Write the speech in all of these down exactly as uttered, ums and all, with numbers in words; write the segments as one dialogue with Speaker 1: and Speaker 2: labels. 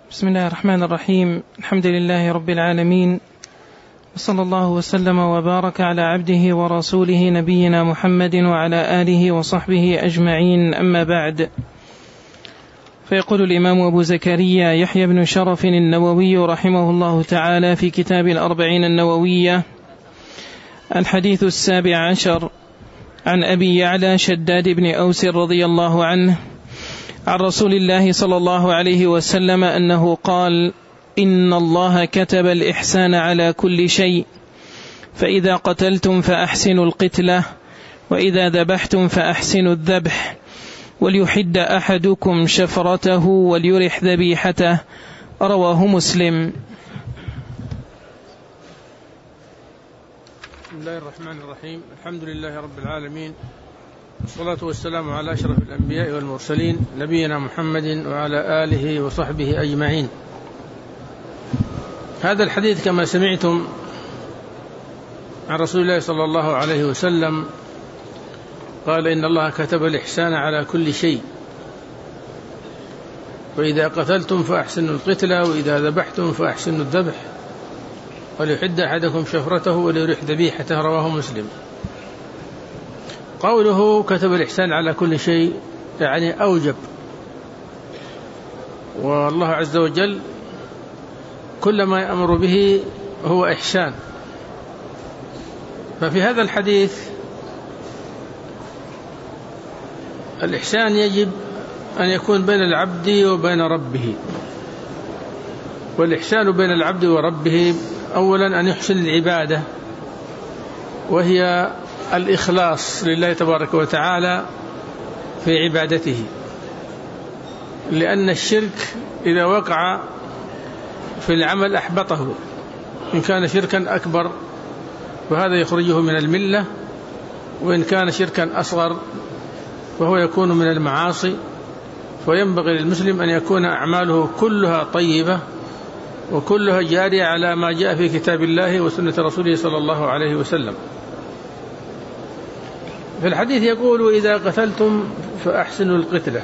Speaker 1: بسم الله الرحمن الرحيم. الحمد لله رب العالمين، وصلى الله وسلم وبارك على عبده ورسوله نبينا محمد وعلى آله وصحبه أجمعين، أما بعد. فيقول الإمام أبو زكريا يحيى بن شرف النووي رحمه الله تعالى في كتاب الأربعين النووية: الحديث السابع عشر، عن أبي يعلى شداد بن أوس رضي الله عنه عن رسول الله صلى الله عليه وسلم أنه قال: إن الله كتب الإحسان على كل شيء، فإذا قتلتم فأحسنوا القتلة، وإذا ذبحتم فأحسنوا الذبح، وليحد أحدكم شفرته وليرح ذبيحته. رواه مسلم.
Speaker 2: بسم الله الرحمن الرحيم. الحمد لله رب العالمين، والصلاة والسلام على أشرف الأنبياء والمرسلين نبينا محمد وعلى آله وصحبه أجمعين. هذا الحديث كما سمعتم عن رسول الله صلى الله عليه وسلم قال: إن الله كتب الإحسان على كل شيء، وإذا قتلتم فأحسنوا القتلة، وإذا ذبحتم فأحسنوا الذبح، وليحد أحدكم شفرته وليرح ذبيحته. رواه مسلم. قوله كتب الإحسان على كل شيء يعني أوجب، والله عز وجل كل ما يأمر به هو إحسان. ففي هذا الحديث الإحسان يجب أن يكون بين العبد وبين ربه. والإحسان بين العبد وربه أولا أن يحسن العبادة، وهي الإخلاص لله تبارك وتعالى في عبادته، لأن الشرك إذا وقع في العمل أحبطه، إن كان شركا أكبر فهذا يخرجه من الملة، وإن كان شركا أصغر فهو يكون من المعاصي. فينبغي للمسلم أن يكون أعماله كلها طيبة وكلها جارية على ما جاء في كتاب الله وسنة رسوله صلى الله عليه وسلم. في الحديث يقول: وإذا قتلتم فأحسنوا القتلة،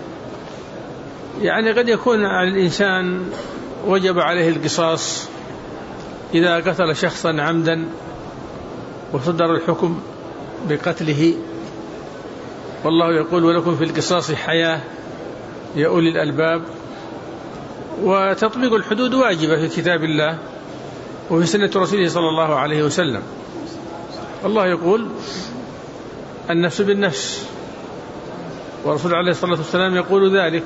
Speaker 2: يعني قد يكون على الإنسان وجب عليه القصاص إذا قتل شخصا عمدا وصدر الحكم بقتله، والله يقول: ولكم في القصاص حياة يا أولي الألباب. وتطبيق الحدود واجبة في كتاب الله وفي سنة رسوله صلى الله عليه وسلم. الله يقول: النفس بالنفس، ورسول عليه الصلاة والسلام يقول ذلك.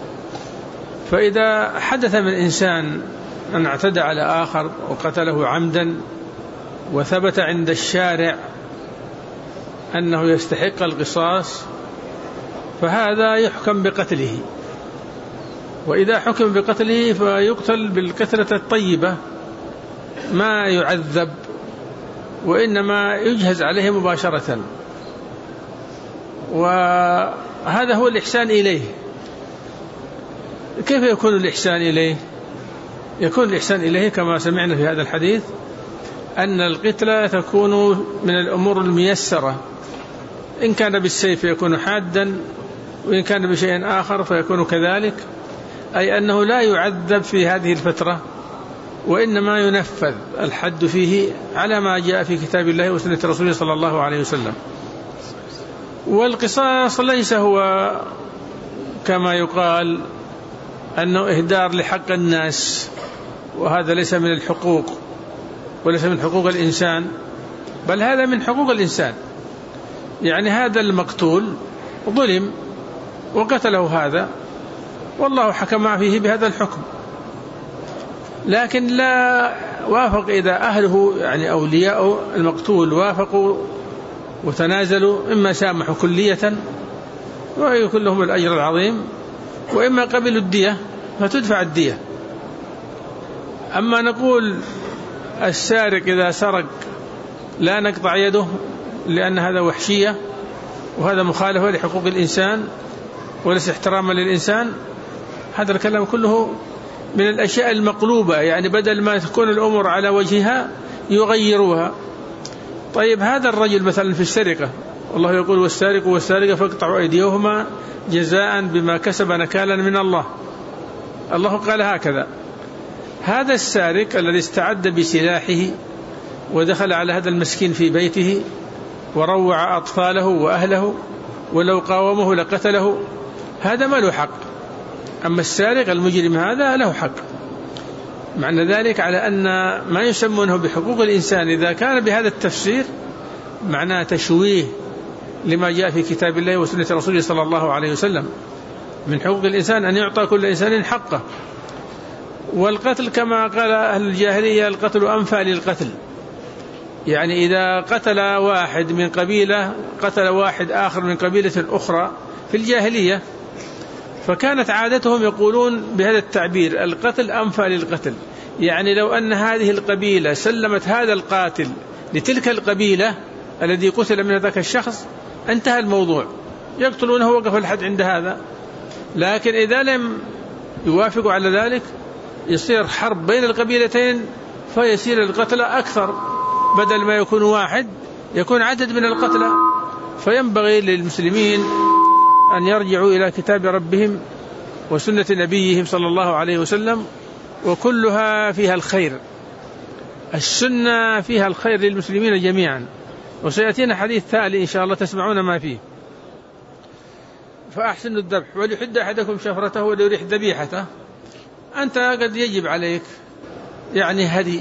Speaker 2: فإذا حدث من إنسان أن اعتدى على آخر وقتله عمدا وثبت عند الشارع أنه يستحق القصاص، فهذا يحكم بقتله. وإذا حكم بقتله فيقتل بالكثرة الطيبة، ما يعذب وإنما يجهز عليه مباشرة. وهذا هو الإحسان إليه. كيف يكون الإحسان إليه؟ يكون الإحسان إليه كما سمعنا في هذا الحديث أن القتلة تكون من الأمور الميسرة، إن كان بالسيف يكون حادا، وإن كان بشيء آخر فيكون كذلك، أي أنه لا يعذب في هذه الفترة، وإنما ينفذ الحد فيه على ما جاء في كتاب الله وسنة رسوله صلى الله عليه وسلم. والقصاص ليس هو كما يقال أنه إهدار لحق الناس، وهذا ليس من الحقوق وليس من حقوق الإنسان، بل هذا من حقوق الإنسان. يعني هذا المقتول ظلم وقتله هذا، والله حكم فيه بهذا الحكم، لكن لا وافق إذا أهله يعني أولياء المقتول وافقوا وتنازلوا، إما سامحوا كلية ويكون لهم الأجر العظيم، وإما قبلوا الدية فتدفع الدية. أما نقول السارق إذا سرق لا نقطع يده لأن هذا وحشية وهذا مخالفة لحقوق الإنسان وليس احتراما للإنسان، هذا الكلام كله من الأشياء المقلوبة، يعني بدل ما تكون الأمور على وجهها يغيروها. طيب هذا الرجل مثلا في السرقة، والله يقول: والسارق والسارقة فاقطعوا أيديهما جزاء بما كسب نكالا من الله. الله قال هكذا: هذا السارق الذي استعد بسلاحه ودخل على هذا المسكين في بيته وروع أطفاله وأهله ولو قاومه لقتله، هذا ما له حق. أما السارق المجرم هذا له حق. معنى ذلك على أن ما يسمونه بحقوق الإنسان إذا كان بهذا التفسير معناه تشويه لما جاء في كتاب الله وسنة رسوله صلى الله عليه وسلم. من حقوق الإنسان أن يعطى كل إنسان حقه. والقتل كما قال أهل الجاهلية: القتل أنفى للقتل. يعني إذا قتل واحد من قبيلة قتل واحد آخر من قبيلة أخرى في الجاهلية، فكانت عادتهم يقولون بهذا التعبير: القتل أنفى للقتل. يعني لو أن هذه القبيلة سلمت هذا القاتل لتلك القبيلة الذي قتل من ذاك الشخص انتهى الموضوع، يقتلونه وقف الحد عند هذا. لكن إذا لم يوافقوا على ذلك يصير حرب بين القبيلتين، فيصير القتلى أكثر، بدل ما يكون واحد يكون عدد من القتلى. فينبغي للمسلمين أن يرجعوا إلى كتاب ربهم وسنة نبيهم صلى الله عليه وسلم، وكلها فيها الخير. السنة فيها الخير للمسلمين جميعا. وسيأتينا حديث تالي إن شاء الله تسمعون ما فيه. فأحسنوا الذبح وليحد أحدكم شفرته وليريح ذبيحته. أنت قد يجب عليك يعني هدي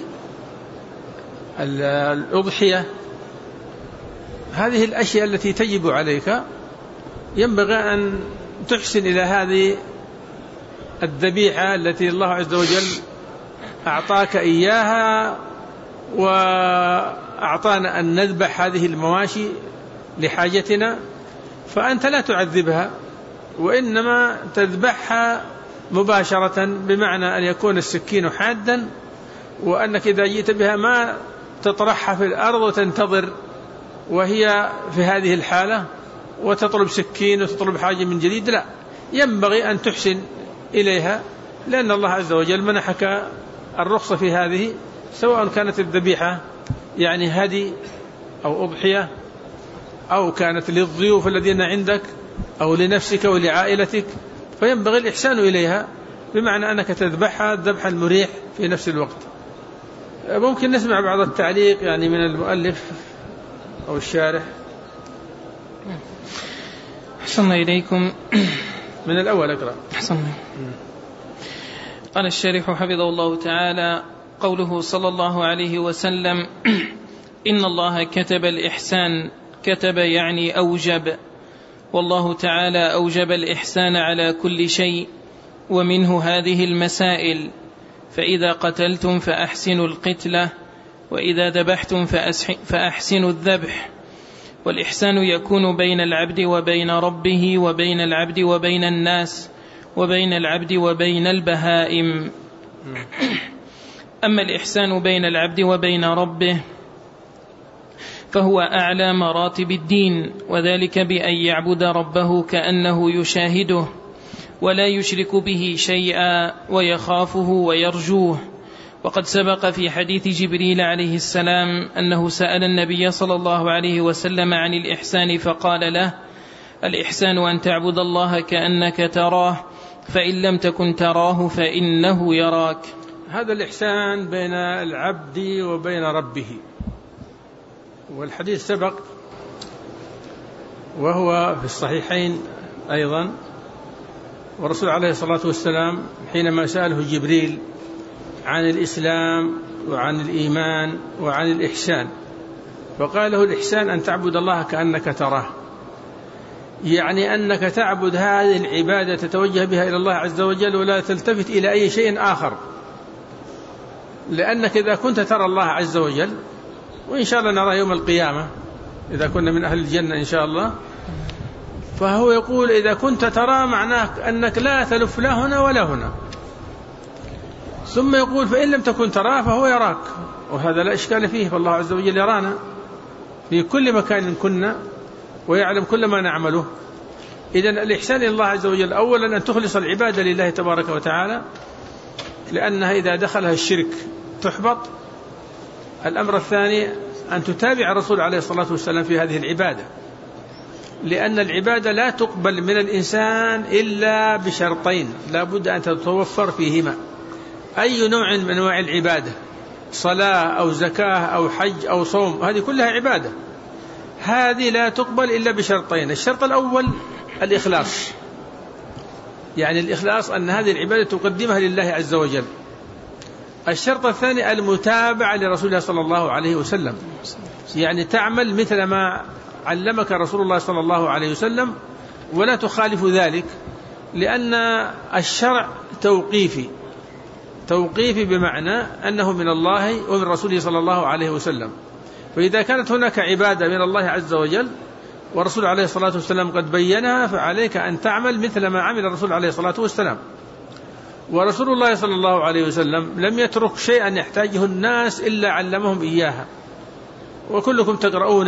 Speaker 2: الأضحية، هذه الأشياء التي تجب عليك ينبغي أن تحسن إلى هذه الذبيحة التي الله عز وجل أعطاك إياها، وأعطانا أن نذبح هذه المواشي لحاجتنا. فأنت لا تعذبها، وإنما تذبحها مباشرة، بمعنى أن يكون السكين حادا، وأنك إذا جئت بها ما تطرحها في الأرض وتنتظر وهي في هذه الحالة وتطلب سكين وتطلب حاجة من جديد. لا، ينبغي أن تحسن إليها، لأن الله عز وجل منحك الرخصة في هذه، سواء كانت الذبيحة يعني هدي أو أضحية، أو كانت للضيوف الذين عندك أو لنفسك ولعائلتك، فينبغي الإحسان إليها، بمعنى أنك تذبحها الذبح المريح في نفس الوقت. ممكن نسمع بعض التعليق يعني من المؤلف أو الشارح.
Speaker 1: أحسننا إليكم.
Speaker 2: من الأول أقرأ.
Speaker 1: أحسننا. قال الشارح حفظه الله تعالى: قوله صلى الله عليه وسلم: إن الله كتب الإحسان، كتب يعني أوجب، والله تعالى أوجب الإحسان على كل شيء، ومنه هذه المسائل: فإذا قتلتم فأحسنوا القتلة، وإذا ذبحتم فأحسنوا الذبح. والإحسان يكون بين العبد وبين ربه، وبين العبد وبين الناس، وبين العبد وبين البهائم. أما الإحسان بين العبد وبين ربه فهو أعلى مراتب الدين، وذلك بأن يعبد ربه كأنه يشاهده ولا يشرك به شيئا، ويخافه ويرجوه. وقد سبق في حديث جبريل عليه السلام أنه سأل النبي صلى الله عليه وسلم عن الإحسان فقال له: الإحسان أن تعبد الله كأنك تراه، فإن لم تكن تراه فإنه يراك.
Speaker 2: هذا الإحسان بين العبد وبين ربه، والحديث سبق وهو في الصحيحين أيضا. والرسول عليه الصلاة والسلام حينما سأله جبريل عن الإسلام وعن الإيمان وعن الإحسان، فقال له: الإحسان أن تعبد الله كأنك تراه، يعني أنك تعبد هذه العبادة تتوجه بها إلى الله عز وجل ولا تلتفت إلى أي شيء آخر، لأنك إذا كنت ترى الله عز وجل، وإن شاء الله نرى يوم القيامة إذا كنا من أهل الجنة إن شاء الله، فهو يقول إذا كنت ترى معناه أنك لا تلف لا هنا ولا هنا. ثم يقول: فإن لم تكن تراه فهو يراك، وهذا لا إشكال فيه، فالله عز وجل يرانا في كل مكان كنا ويعلم كل ما نعمله. إذن الإحسان إلى الله عز وجل أولا أن تخلص العبادة لله تبارك وتعالى، لأنها إذا دخلها الشرك تحبط. الأمر الثاني أن تتابع الرسول عليه الصلاة والسلام في هذه العبادة، لأن العبادة لا تقبل من الإنسان إلا بشرطين لا بد أن تتوفر فيهما. أي نوع من أنواع العبادة، صلاة أو زكاة أو حج أو صوم، هذه كلها عبادة، هذه لا تقبل إلا بشرطين. الشرط الأول الإخلاص، يعني الإخلاص أن هذه العبادة تقدمها لله عز وجل. الشرط الثاني المتابعة لرسول الله صلى الله عليه وسلم، يعني تعمل مثل ما علمك رسول الله صلى الله عليه وسلم ولا تخالف ذلك، لأن الشرع توقيفي، توقيفي بمعنى أنه من الله ومن رسوله صلى الله عليه وسلم. فإذا كانت هناك عبادة من الله عز وجل ورسول عليه الصلاة والسلام قد بينها، فعليك أن تعمل مثل ما عمل الرسول عليه الصلاة والسلام. ورسول الله صلى الله عليه وسلم لم يترك شيئا يحتاجه الناس إلا علمهم إياها. وكلكم تقرؤون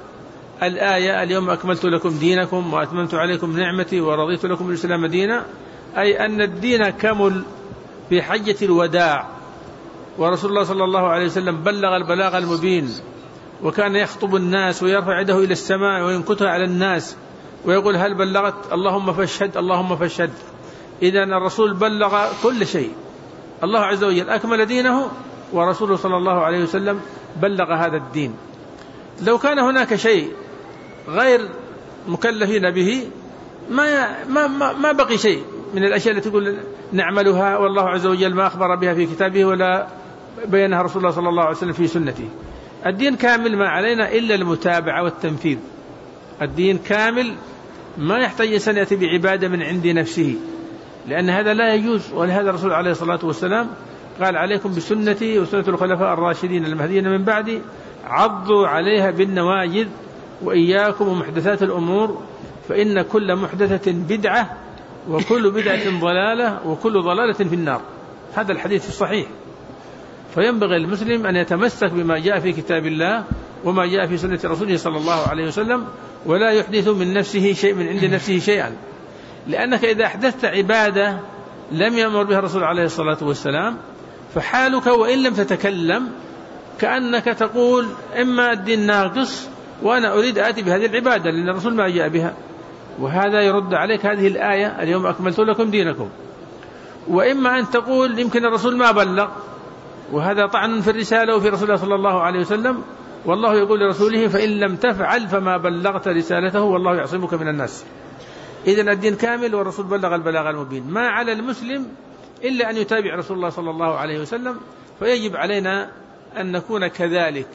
Speaker 2: الآية اليوم أكملت لكم دينكم وأتممت عليكم نعمتي ورضيت لكم الإسلام دينا، أي أن الدين كمل في حجة الوداع، ورسول الله صلى الله عليه وسلم بلغ البلاغ المبين، وكان يخطب الناس ويرفع يده إلى السماء وينكتها على الناس ويقول هل بلغت؟ اللهم فاشهد اللهم فاشهد. إذن الرسول بلغ كل شيء، الله عز وجل أكمل دينه ورسوله صلى الله عليه وسلم بلغ هذا الدين. لو كان هناك شيء غير مكلفين به ما, ما, ما, ما بقي شيء من الأشياء التي تقول نعملها والله عز وجل ما أخبر بها في كتابه ولا بينها رسول الله صلى الله عليه وسلم في سنته. الدين كامل ما علينا إلا المتابعة والتنفيذ. الدين كامل ما يحتاج إنسان يأتي بعبادة من عند نفسه، لأن هذا لا يجوز. ولهذا الرسول عليه الصلاة والسلام قال عليكم بسنتي وسنة الخلفاء الراشدين المهديين من بعدي عضوا عليها بالنواجذ وإياكم ومحدثات الأمور فإن كل محدثة بدعة وكل بدعة ضلالة وكل ضلالة في النار. هذا الحديث الصحيح. فينبغي المسلم أن يتمسك بما جاء في كتاب الله وما جاء في سنة رسوله صلى الله عليه وسلم، ولا يحدث من نفسه شيء من عند نفسه شيئا، لأنك إذا أحدثت عبادة لم يأمر بها الرسول عليه الصلاة والسلام فحالك وإن لم تتكلم كأنك تقول إما الدين ناقص وأنا أريد آتي بهذه العبادة لأن الرسول ما جاء بها، وهذا يرد عليك هذه الآية اليوم أكملت لكم دينكم. وإما أن تقول يمكن الرسول ما بلغ، وهذا طعن في الرسالة وفي رسول الله صلى الله عليه وسلم، والله يقول لرسوله فإن لم تفعل فما بلغت رسالته والله يعصمك من الناس. إذن الدين كامل والرسول بلغ البلاغ المبين. ما على المسلم إلا أن يتابع رسول الله صلى الله عليه وسلم، فيجب علينا أن نكون كذلك.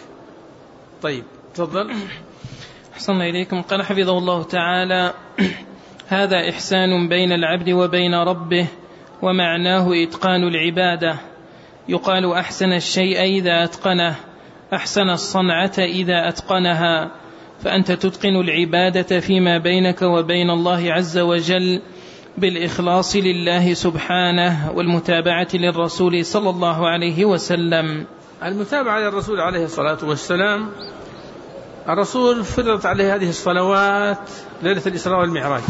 Speaker 2: طيب تفضل.
Speaker 1: أحسن إليكم. قال حفظه الله تعالى: هذا إحسان بين العبد وبين ربه، ومعناه إتقان العبادة. يقال أحسن الشيء إذا أتقنه، أحسن الصنعة إذا أتقنها. فأنت تتقن العبادة فيما بينك وبين الله عز وجل بالإخلاص لله سبحانه والمتابعة للرسول صلى الله عليه وسلم.
Speaker 2: المتابعة للرسول عليه الصلاة والسلام، الرسول فرضت عليه هذه الصلوات ليلة الإسراء والمعراج،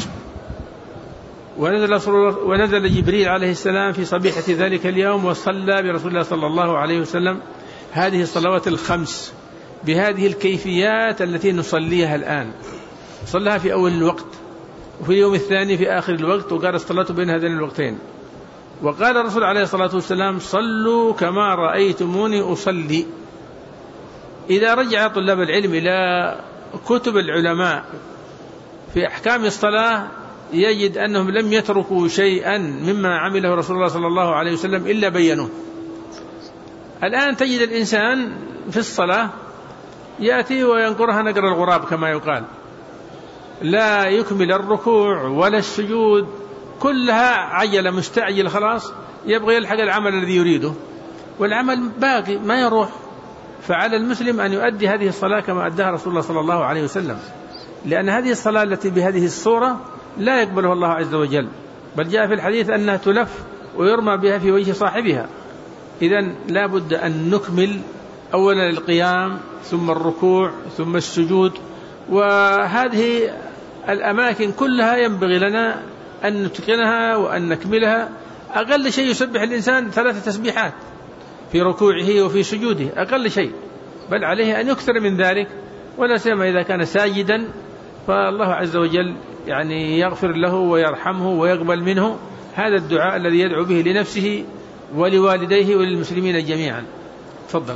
Speaker 2: ونزل, ونزل جبريل عليه السلام في صبيحة ذلك اليوم وصلى برسول الله صلى الله عليه وسلم هذه الصلوات الخمس بهذه الكيفيات التي نصليها الآن. صلىها في أول الوقت وفي اليوم الثاني في آخر الوقت، وقال الصلاة بين هذين الوقتين. وقال الرسول عليه الصلاة والسلام: صلوا كما رأيتموني أصلي. إذا رجع طلاب العلم إلى كتب العلماء في أحكام الصلاة يجد أنهم لم يتركوا شيئا مما عمله رسول الله صلى الله عليه وسلم إلا بينوه. الآن تجد الإنسان في الصلاة يأتي وينقرها نقر الغراب كما يقال، لا يكمل الركوع ولا السجود، كلها عجلة مستعجل، خلاص يبغى يلحق العمل الذي يريده والعمل باقي ما يروح. فعلى المسلم أن يؤدي هذه الصلاة كما أداها رسول الله صلى الله عليه وسلم، لأن هذه الصلاة التي بهذه الصورة لا يقبلها الله عز وجل، بل جاء في الحديث أنها تلف ويرمى بها في وجه صاحبها. إذن لا بد أن نكمل أولا القيام ثم الركوع ثم السجود، وهذه الأماكن كلها ينبغي لنا أن نتقنها وأن نكملها. أقل شيء يسبح الإنسان ثلاثة تسبيحات في ركوعه وفي سجوده، أقل شيء، بل عليه أن يكثر من ذلك، ولا سيما إذا كان ساجدا فالله عز وجل يعني يغفر له ويرحمه ويقبل منه هذا الدعاء الذي يدعو به لنفسه ولوالديه وللمسلمين جميعا. تفضل.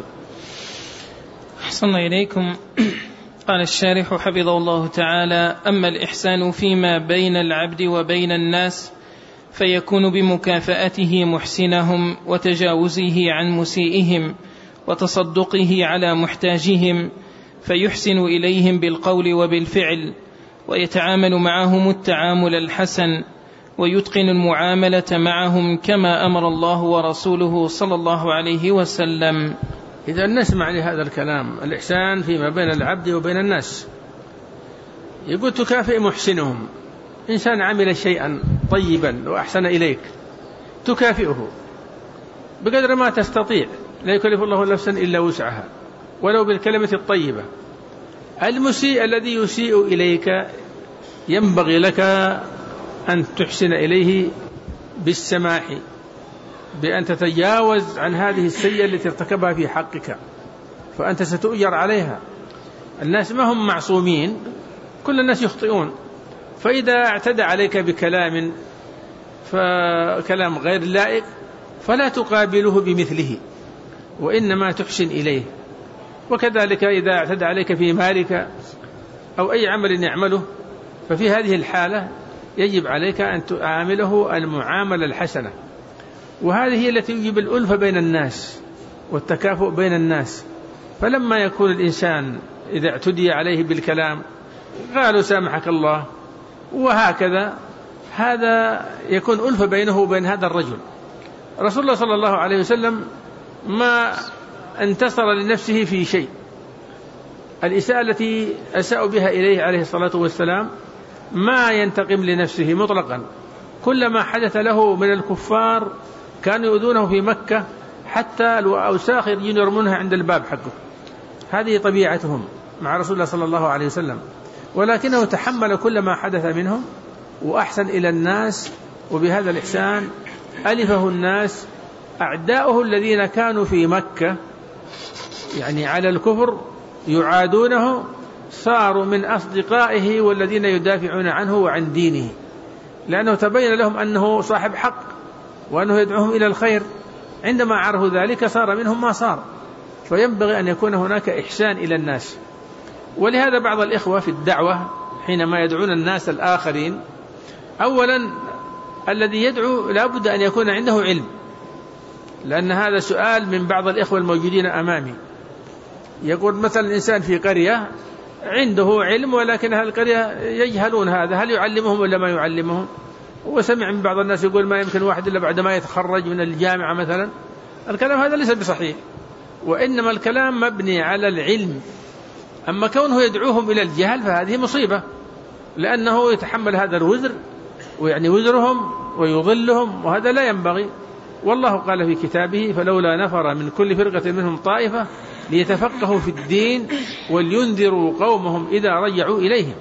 Speaker 1: أحسن إليكم. قال الشارح حفظه الله تعالى: أما الإحسان فيما بين العبد وبين الناس فيكون بمكافأته محسنهم وتجاوزه عن مسيئهم وتصدقه على محتاجهم، فيحسن إليهم بالقول وبالفعل، ويتعامل معهم التعامل الحسن، ويتقن المعاملة معهم كما أمر الله ورسوله صلى الله عليه وسلم.
Speaker 2: إذا نسمع لهذا الكلام: الإحسان فيما بين العبد وبين الناس. يقول: تكافئ محسنهم. إنسان عمل شيئا طيبا وأحسن إليك تكافئه بقدر ما تستطيع، لا يكلف الله نفسا إلا وسعها، ولو بالكلمة الطيبة. المسيء الذي يسيء إليك ينبغي لك أن تحسن إليه بالسماح، بأن تتجاوز عن هذه السيئة التي ارتكبها في حقك، فأنت ستؤجر عليها. الناس ما هم معصومين، كل الناس يخطئون. فإذا اعتدى عليك بكلام فكلام غير لائق فلا تقابله بمثله، وإنما تحسن إليه. وكذلك إذا اعتدى عليك في مالك أو أي عمل يعمله، ففي هذه الحالة يجب عليك أن تعامله المعاملة الحسنة، وهذه هي التي تجيب الألفة بين الناس والتكافؤ بين الناس. فلما يكون الإنسان إذا اعتدي عليه بالكلام قالوا سامحك الله وهكذا، هذا يكون ألفة بينه وبين هذا الرجل. رسول الله صلى الله عليه وسلم ما انتصر لنفسه في شيء. الإساءة التي أساءوا بها إليه عليه الصلاة والسلام ما ينتقم لنفسه مطلقا. كل ما حدث له من الكفار كانوا يؤذونه في مكة، حتى الأوساخ يجون يرمونها عند الباب حقه. هذه طبيعتهم مع رسول الله صلى الله عليه وسلم، ولكنه تحمل كل ما حدث منهم وأحسن إلى الناس، وبهذا الإحسان ألفه الناس. أعداؤه الذين كانوا في مكة يعني على الكفر يعادونه صاروا من أصدقائه والذين يدافعون عنه وعن دينه، لأنه تبين لهم أنه صاحب حق وأنه يدعوهم إلى الخير. عندما عرفوا ذلك صار منهم ما صار. فينبغي أن يكون هناك إحسان إلى الناس. ولهذا بعض الإخوة في الدعوة حينما يدعون الناس الآخرين، أولا الذي يدعو لا بد أن يكون عنده علم، لأن هذا سؤال من بعض الإخوة الموجودين أمامي. يقول مثلا الإنسان في قرية عنده علم ولكن أهل القرية يجهلون هذا، هل يعلمهم ولا ما يعلمهم؟ وسمع من بعض الناس يقول ما يمكن واحد إلا بعد ما يتخرج من الجامعة مثلا. الكلام هذا ليس بصحيح، وإنما الكلام مبني على العلم. أما كونه يدعوهم إلى الجهل فهذه مصيبة، لأنه يتحمل هذا الوزر ويعني وزرهم ويضلهم، وهذا لا ينبغي. والله قال في كتابه: فلولا نفر من كل فرقة منهم طائفة ليتفقهوا في الدين ولينذروا قومهم إذا رجعوا إليهم.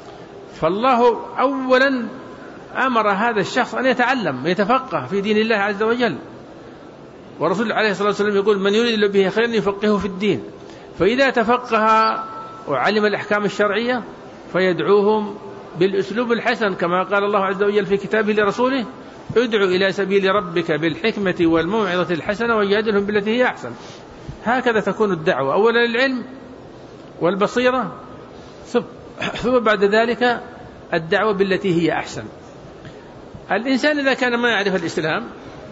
Speaker 2: فالله أولا أمر هذا الشخص أن يتعلم يتفقه في دين الله عز وجل، ورسول عليه الصلاة والسلام يقول: من يريد به خيرا يفقهه في الدين. فإذا تفقه وعلم الأحكام الشرعية فيدعوهم بالأسلوب الحسن، كما قال الله عز وجل في كتابه لرسوله: ادعو إلى سبيل ربك بالحكمة والموعظة الحسنة وجادلهم بالتي هي أحسن. هكذا تكون الدعوة، أولا العلم والبصيرة، ثم بعد ذلك الدعوة بالتي هي أحسن. الإنسان إذا كان ما يعرف الإسلام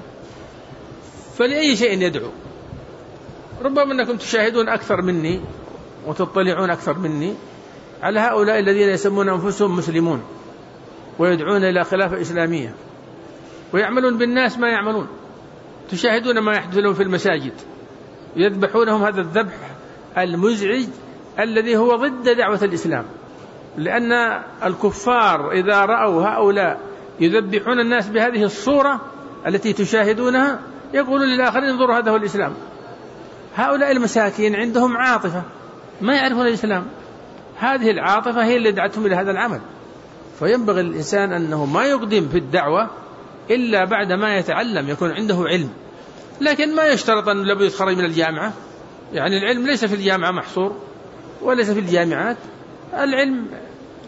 Speaker 2: فلأي شيء يدعو. ربما أنكم تشاهدون أكثر مني وتطلعون أكثر مني على هؤلاء الذين يسمون أنفسهم مسلمون ويدعون إلى خلافة إسلامية ويعملون بالناس ما يعملون. تشاهدون ما يحدث لهم في المساجد، يذبحونهم هذا الذبح المزعج الذي هو ضد دعوة الإسلام، لأن الكفار إذا رأوا هؤلاء يذبحون الناس بهذه الصورة التي تشاهدونها يقولون للآخرين: انظروا هذا هو الإسلام. هؤلاء المساكين عندهم عاطفة ما يعرفون الإسلام، هذه العاطفة هي اللي دعتهم إلى هذا العمل. فينبغي الإنسان أنه ما يقدم في الدعوة إلا بعد ما يتعلم، يكون عنده علم. لكن ما يشترط أن لابد يتخرج من الجامعة، يعني العلم ليس في الجامعة محصور وليس في الجامعات. العلم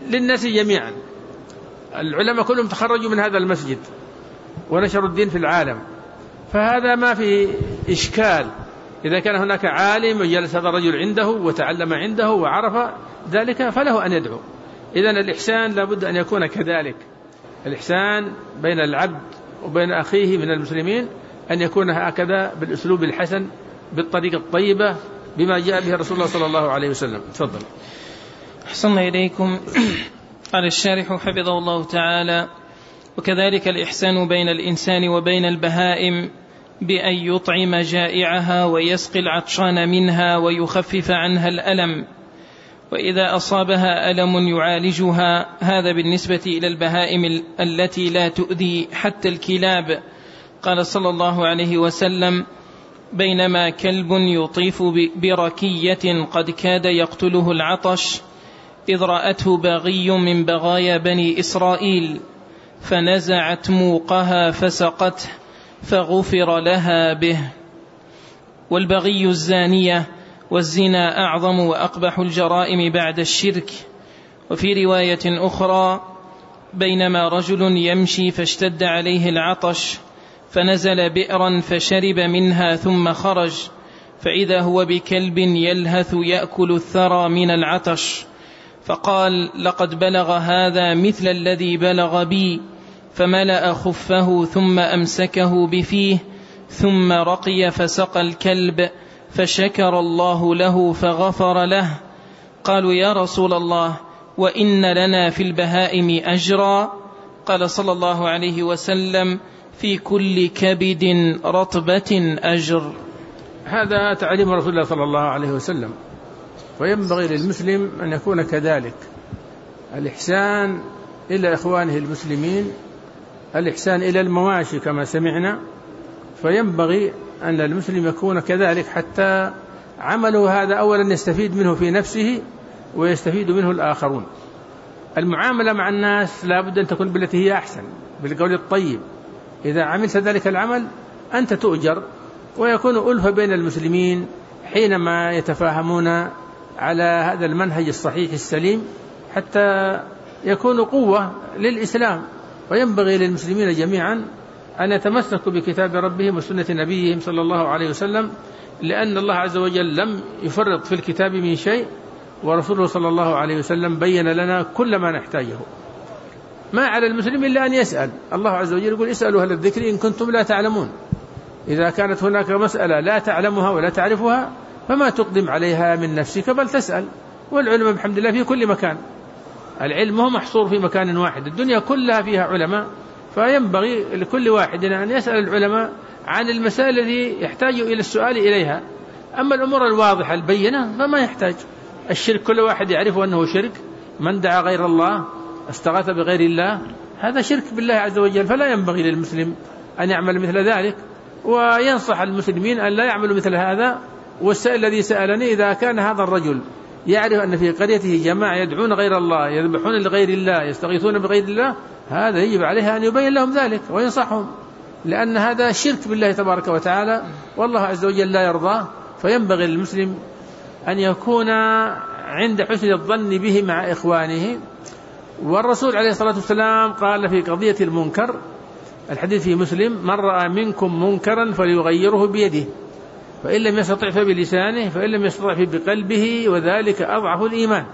Speaker 2: للناس جميعا. العلماء كلهم تخرجوا من هذا المسجد ونشروا الدين في العالم، فهذا ما في إشكال. إذا كان هناك عالم وجلس هذا الرجل عنده وتعلم عنده وعرف ذلك فله أن يدعو. إذن الإحسان لابد أن يكون كذلك، الإحسان بين العبد وبين أخيه من المسلمين أن يكون هكذا بالأسلوب الحسن بالطريقة الطيبة بما جاء به رسول الله صلى الله عليه وسلم. تفضل.
Speaker 1: أحسن إليكم. قال الشارح حفظه الله تعالى: وكذلك الإحسان بين الإنسان وبين البهائم بأن يطعم جائعها ويسقي العطشان منها ويخفف عنها الألم، وإذا أصابها ألم يعالجها. هذا بالنسبة إلى البهائم التي لا تؤذي حتى الكلاب. قال صلى الله عليه وسلم: بينما كلب يطيف بركية قد كاد يقتله العطش إذ رأته باغي من بغايا بني إسرائيل فنزعت موقها فسقته فغفر لها به. والبغي الزانية، والزنا أعظم وأقبح الجرائم بعد الشرك. وفي رواية أخرى: بينما رجل يمشي فاشتد عليه العطش فنزل بئرا فشرب منها ثم خرج فإذا هو بكلب يلهث يأكل الثرى من العطش، فقال: لقد بلغ هذا مثل الذي بلغ بي، فملأ خفه ثم أمسكه بفيه ثم رقي فسقى الكلب فشكر الله له فغفر له. قالوا: يا رسول الله، وإن لنا في البهائم أجرا؟ قال صلى الله عليه وسلم: في كل كبد رطبة أجر.
Speaker 2: هذا تعليم رسول الله صلى الله عليه وسلم، وينبغي للمسلم أن يكون كذلك. الإحسان إلى إخوانه المسلمين، الإحسان إلى المواشي كما سمعنا، فينبغي أن المسلم يكون كذلك حتى عمله هذا أولا يستفيد منه في نفسه ويستفيد منه الآخرون. المعاملة مع الناس لا بد أن تكون بالتي هي أحسن، بالقول الطيب. إذا عملت ذلك العمل أنت تؤجر، ويكون ألفة بين المسلمين حينما يتفاهمون على هذا المنهج الصحيح السليم حتى يكون قوة للإسلام. وينبغي للمسلمين جميعا أن يتمسكوا بكتاب ربهم وسنة نبيهم صلى الله عليه وسلم، لأن الله عز وجل لم يفرط في الكتاب من شيء، ورسوله صلى الله عليه وسلم بين لنا كل ما نحتاجه. ما على المسلم إلا أن يسأل. الله عز وجل يقول: اسألوا أهل الذكر إن كنتم لا تعلمون. إذا كانت هناك مسألة لا تعلمها ولا تعرفها فما تقدم عليها من نفسك بل تسأل. والعلم بحمد الله في كل مكان، العلم هو محصور في مكان واحد، الدنيا كلها فيها علماء، فينبغي لكل واحد أن يسأل العلماء عن المسائل التي يحتاج إلى السؤال إليها. أما الأمور الواضحة البينة فما يحتاج. الشرك كل واحد يعرفه أنه شرك، من دعا غير الله استغاث بغير الله هذا شرك بالله عز وجل، فلا ينبغي للمسلم أن يعمل مثل ذلك، وينصح المسلمين أن لا يعملوا مثل هذا. والسائل الذي سألني: إذا كان هذا الرجل يعرف أن في قريته جماعة يدعون غير الله، يذبحون لغير الله، يستغيثون بغير الله، هذا يجب عليه أن يبين لهم ذلك وينصحهم، لأن هذا شرك بالله تبارك وتعالى والله عز وجل لا يرضاه. فينبغي للمسلم أن يكون عند حسن الظن به مع إخوانه. والرسول عليه الصلاة والسلام قال في قضية المنكر، الحديث في مسلم: من رأى منكم منكرا فليغيره بيده، فإن لم يستطع فبلسانه، فإن لم يستطع بقلبه، وذلك أضعف الإيمان.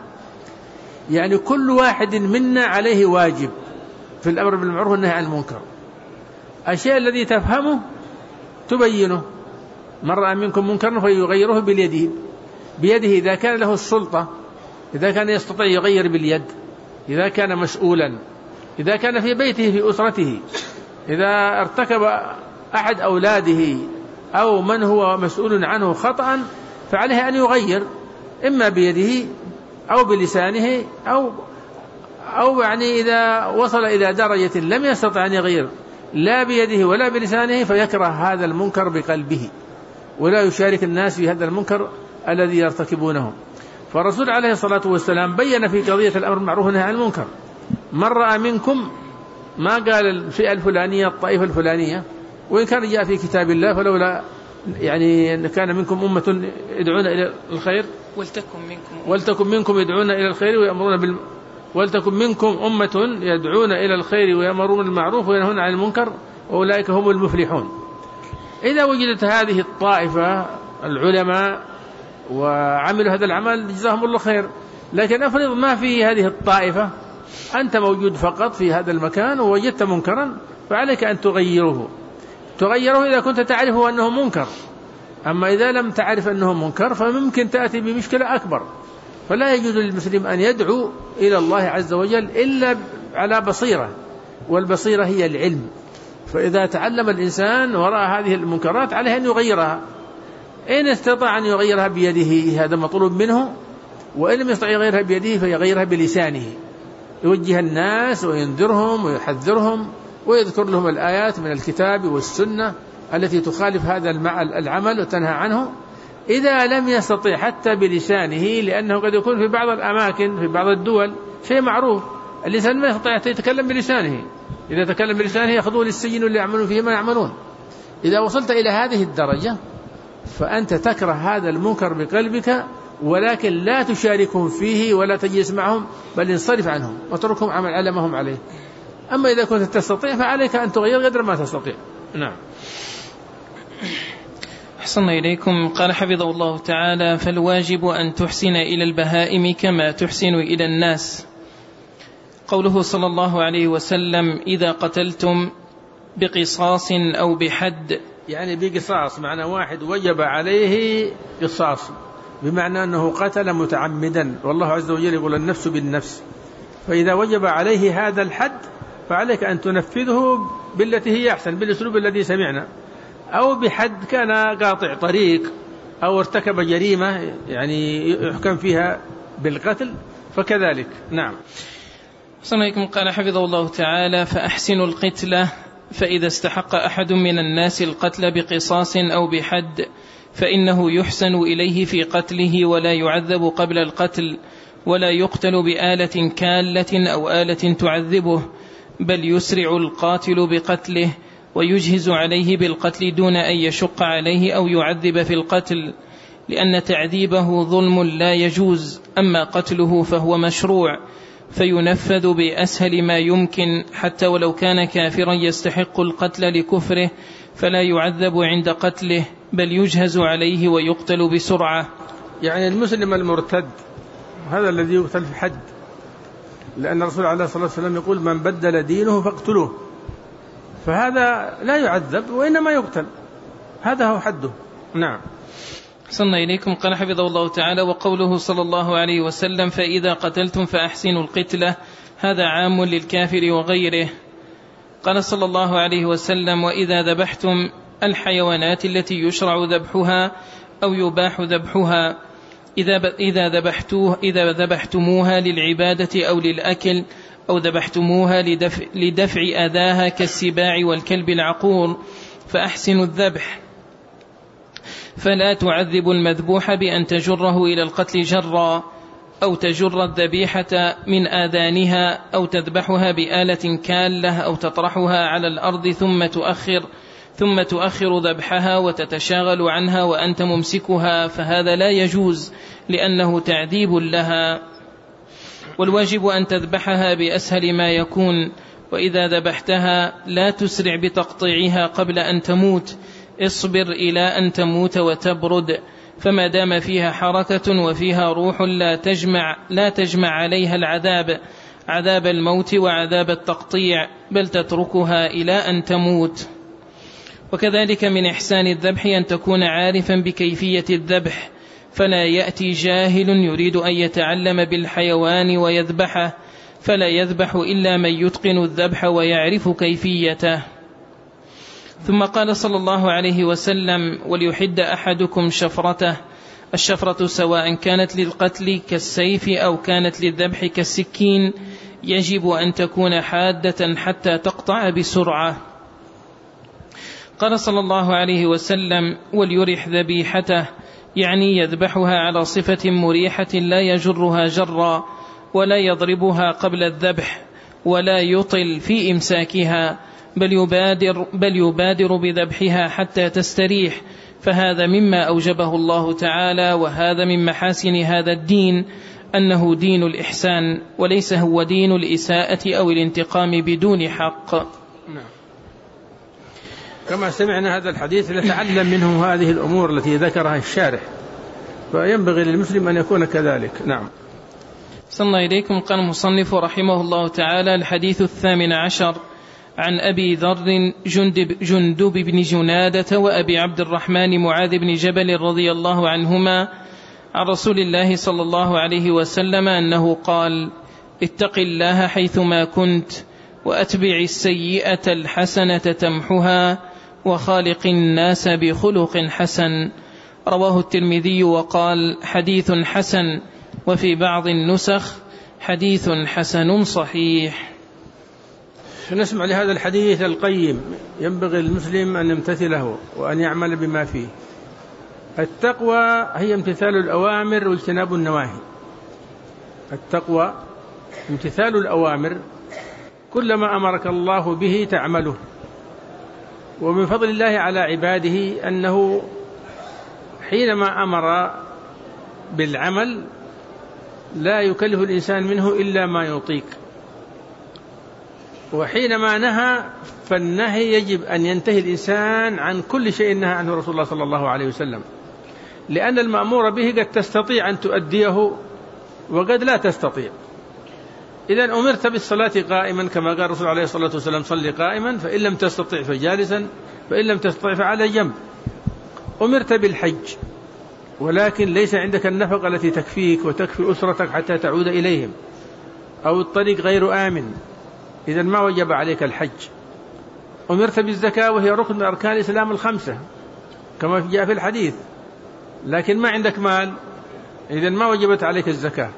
Speaker 2: يعني كل واحد منا عليه واجب في الأمر بالمعروف والنهي عن المنكر. الشيء الذي تفهمه تبينه. من رأى منكم منكرا فليغيره باليد، بيده إذا كان له السلطة، إذا كان يستطيع يغير باليد، إذا كان مسؤولا، إذا كان في بيته في أسرته، إذا ارتكب أحد أولاده أو من هو مسؤول عنه خطأ فعليه أن يغير، إما بيده أو بلسانه أو أو يعني إذا وصل إلى درجة لم يستطع أن يغير لا بيده ولا بلسانه فيكره هذا المنكر بقلبه ولا يشارك الناس في هذا المنكر الذي يرتكبونه. فالرسول عليه الصلاة والسلام بين في قضية الأمر بالمعروف والنهي عن المنكر: من رأى منكم، ما قال الفئة الفلانية الطائفة الفلانية، وإن كان جاء في كتاب الله فلولا يعني كان منكم أمة يدعون إلى الخير
Speaker 1: ولتكن منكم
Speaker 2: ولتكن منكم يدعون إلى الخير ويأمرون بال ولتكن منكم أمة يدعون إلى الخير ويأمرون بالمعروف وينهون عن المنكر وأولئك هم المفلحون. إذا وجدت هذه الطائفة العلماء وعملوا هذا العمل جزاهم الله خير، لكن أفرض ما في هذه الطائفة، أنت موجود فقط في هذا المكان ووجدت منكرا، فعليك أن تغيره تغيره إذا كنت تعرفه أنه منكر. أما إذا لم تعرف أنه منكر فممكن تأتي بمشكلة أكبر. فلا يجوز للمسلم أن يدعو إلى الله عز وجل إلا على بصيرة، والبصيرة هي العلم. فإذا تعلم الإنسان وراء هذه المنكرات عليه أن يغيرها، إن استطاع أن يغيرها بيده هذا مطلوب منه، وإن لم يستطع يغيرها بيده فيغيرها بلسانه، يوجه الناس وينذرهم ويحذرهم ويذكر لهم الآيات من الكتاب والسنة التي تخالف هذا العمل وتنهى عنه. إذا لم يستطيع حتى بلسانه، لأنه قد يكون في بعض الأماكن في بعض الدول شيء معروف اللسان ما يستطيع يتكلم بلسانه، إذا تكلم بلسانه يأخذوه للسجن اللي يعملون فيه ما يعملون. إذا وصلت إلى هذه الدرجة فأنت تكره هذا المنكر بقلبك، ولكن لا تشاركهم فيه ولا تجلس معهم، بل انصرف عنهم واتركهم عمل على ما هم عليه. أما إذا كنت تستطيع فعليك أن تغير قدر ما تستطيع. نعم.
Speaker 1: أحسن إليكم. قال حفظه الله تعالى: فالواجب أن تحسن إلى البهائم كما تحسن إلى الناس. قوله صلى الله عليه وسلم: إذا قتلتم بقصاص أو بحد،
Speaker 2: يعني بقصاص معنى واحد وجب عليه قصاص، بمعنى أنه قتل متعمدا، والله عز وجل يقول النفس بالنفس. فإذا وجب عليه هذا الحد فعليك أن تنفذه بالتي هي أحسن، بالأسلوب الذي سمعنا. أو بحد كان قاطع طريق أو ارتكب جريمة يعني يحكم فيها بالقتل فكذلك. نعم.
Speaker 1: صلى قال حفظه الله تعالى: فأحسنوا القتلة، فإذا استحق أحد من الناس القتل بقصاص أو بحد فإنه يحسن إليه في قتله، ولا يعذب قبل القتل، ولا يقتل بآلة كالة أو آلة تعذبه، بل يسرع القاتل بقتله ويجهز عليه بالقتل دون أن يشق عليه أو يعذب في القتل، لأن تعذيبه ظلم لا يجوز، أما قتله فهو مشروع فينفذ بأسهل ما يمكن، حتى ولو كان كافرا يستحق القتل لكفره فلا يعذب عند قتله، بل يجهز عليه ويقتل بسرعة.
Speaker 2: يعني المسلم المرتد هذا الذي يقتل في حد، لأن الرسول عليه الصلاة والسلام يقول: من بدل دينه فاقتلوه، فهذا لا يعذب وإنما يقتل، هذا هو حده. نعم.
Speaker 1: صلى إليكم. قال حفظه الله تعالى: وقوله صلى الله عليه وسلم: فإذا قتلتم فأحسنوا القتلة، هذا عام للكافر وغيره. قال صلى الله عليه وسلم: وإذا ذبحتم الحيوانات التي يشرع ذبحها أو يباح ذبحها، إذا ذبحتوه إذا ذبحتموها للعبادة أو للأكل، أو ذبحتموها لدفع, لدفع أذاها كالسباع والكلب العقور، فأحسنوا الذبح، فلا تعذب المذبوح بأن تجره إلى القتل جرا، أو تجر الذبيحة من آذانها، أو تذبحها بآلة كالة، أو تطرحها على الأرض ثم تؤخر ثم تؤخر ذبحها وتتشاغل عنها وأنت ممسكها، فهذا لا يجوز لأنه تعذيب لها. والواجب أن تذبحها بأسهل ما يكون، وإذا ذبحتها لا تسرع بتقطيعها قبل أن تموت، اصبر إلى أن تموت وتبرد، فما دام فيها حركة وفيها روح لا تجمع, لا تجمع عليها العذاب عذاب الموت وعذاب التقطيع، بل تتركها إلى أن تموت. وكذلك من إحسان الذبح أن تكون عارفا بكيفية الذبح، فلا يأتي جاهل يريد أن يتعلم بالحيوان ويذبحه، فلا يذبح إلا من يتقن الذبح ويعرف كيفيته. ثم قال صلى الله عليه وسلم: وليحد أحدكم شفرته، الشفرة سواء كانت للقتل كالسيف أو كانت للذبح كالسكين، يجب أن تكون حادة حتى تقطع بسرعة. قال صلى الله عليه وسلم: وليرح ذبيحته، يعني يذبحها على صفة مريحة لا يجرها جرا، ولا يضربها قبل الذبح، ولا يطل في إمساكها، بل يبادر, بل يبادر بذبحها حتى تستريح، فهذا مما أوجبه الله تعالى، وهذا من محاسن هذا الدين، أنه دين الإحسان وليس هو دين الإساءة أو الانتقام بدون حق.
Speaker 2: نعم. كما سمعنا هذا الحديث نتعلم منه هذه الأمور التي ذكرها الشارح، فينبغي للمسلم أن يكون كذلك. نعم.
Speaker 1: صلى إليكم. قال المصنف رحمه الله تعالى: الحديث الثامن عشر عن أبي ذر جندب, جندب بن جنادة وأبي عبد الرحمن معاذ بن جبل رضي الله عنهما عن رسول الله صلى الله عليه وسلم أنه قال: اتق الله حيثما كنت وأتبع السيئة الحسنة تمحها وخالق الناس بخلق حسن. رواه الترمذي وقال: حديث حسن، وفي بعض النسخ حديث حسن صحيح.
Speaker 2: نسمع لهذا الحديث القيم ينبغي للمسلم أن يمتثله وأن يعمل بما فيه. التقوى هي امتثال الأوامر واجتناب النواهي. التقوى امتثال الأوامر، كلما أمرك الله به تعمله. ومن فضل الله على عباده أنه حينما أمر بالعمل لا يكلف الإنسان منه إلا ما يطيق، وحينما نهى فالنهي يجب أن ينتهي الإنسان عن كل شيء نهى عنه رسول الله صلى الله عليه وسلم، لأن المأمور به قد تستطيع أن تؤديه وقد لا تستطيع. إذا أمرت بالصلاة قائما كما قال الرسول عليه الصلاة والسلام: صل قائما، فإن لم تستطيع فجالسا، فإن لم تستطيع فعلى جنب. أمرت بالحج ولكن ليس عندك النفقة التي تكفيك وتكفي أسرتك حتى تعود إليهم، أو الطريق غير آمن، إذن ما وجب عليك الحج. أمرت بالزكاة وهي ركن من أركان الإسلام الخمسة كما جاء في الحديث، لكن ما عندك مال، إذن ما وجبت عليك الزكاة.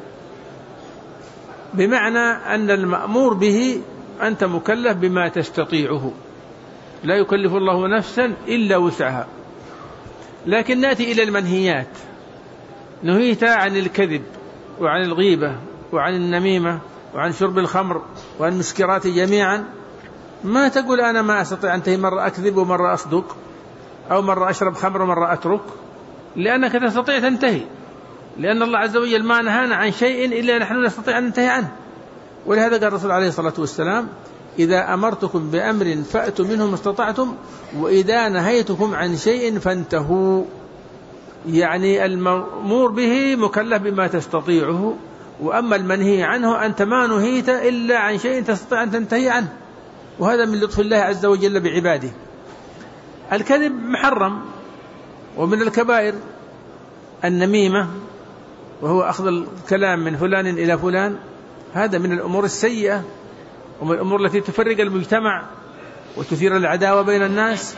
Speaker 2: بمعنى أن المأمور به أنت مكلف بما تستطيعه، لا يكلف الله نفسا إلا وسعها. لكن نأتي إلى المنهيات. نهيت عن الكذب وعن الغيبة وعن النميمة وعن شرب الخمر وعن المسكرات جميعا. ما تقول أنا ما أستطيع أنتهي، مرة أكذب ومرة أصدق، أو مرة أشرب خمر ومرة أترك، لأنك تستطيع تنتهي، لأن الله عز وجل ما نهانا عن شيء إلا نحن نستطيع أن ننتهي عنه. ولهذا قال الرسول عليه الصلاة والسلام: إذا أمرتكم بأمر فأتوا منه ما استطعتم، وإذا نهيتكم عن شيء فانتهوا. يعني المأمور به مكلف بما تستطيعه، وأما المنهي عنه أنت ما نهيت إلا عن شيء تستطيع أن تنتهي عنه، وهذا من لطف الله عز وجل بعباده. الكذب محرم، ومن الكبائر النميمة، وهو أخذ الكلام من فلان إلى فلان، هذا من الأمور السيئة ومن الأمور التي تفرق المجتمع وتثير العداوة بين الناس.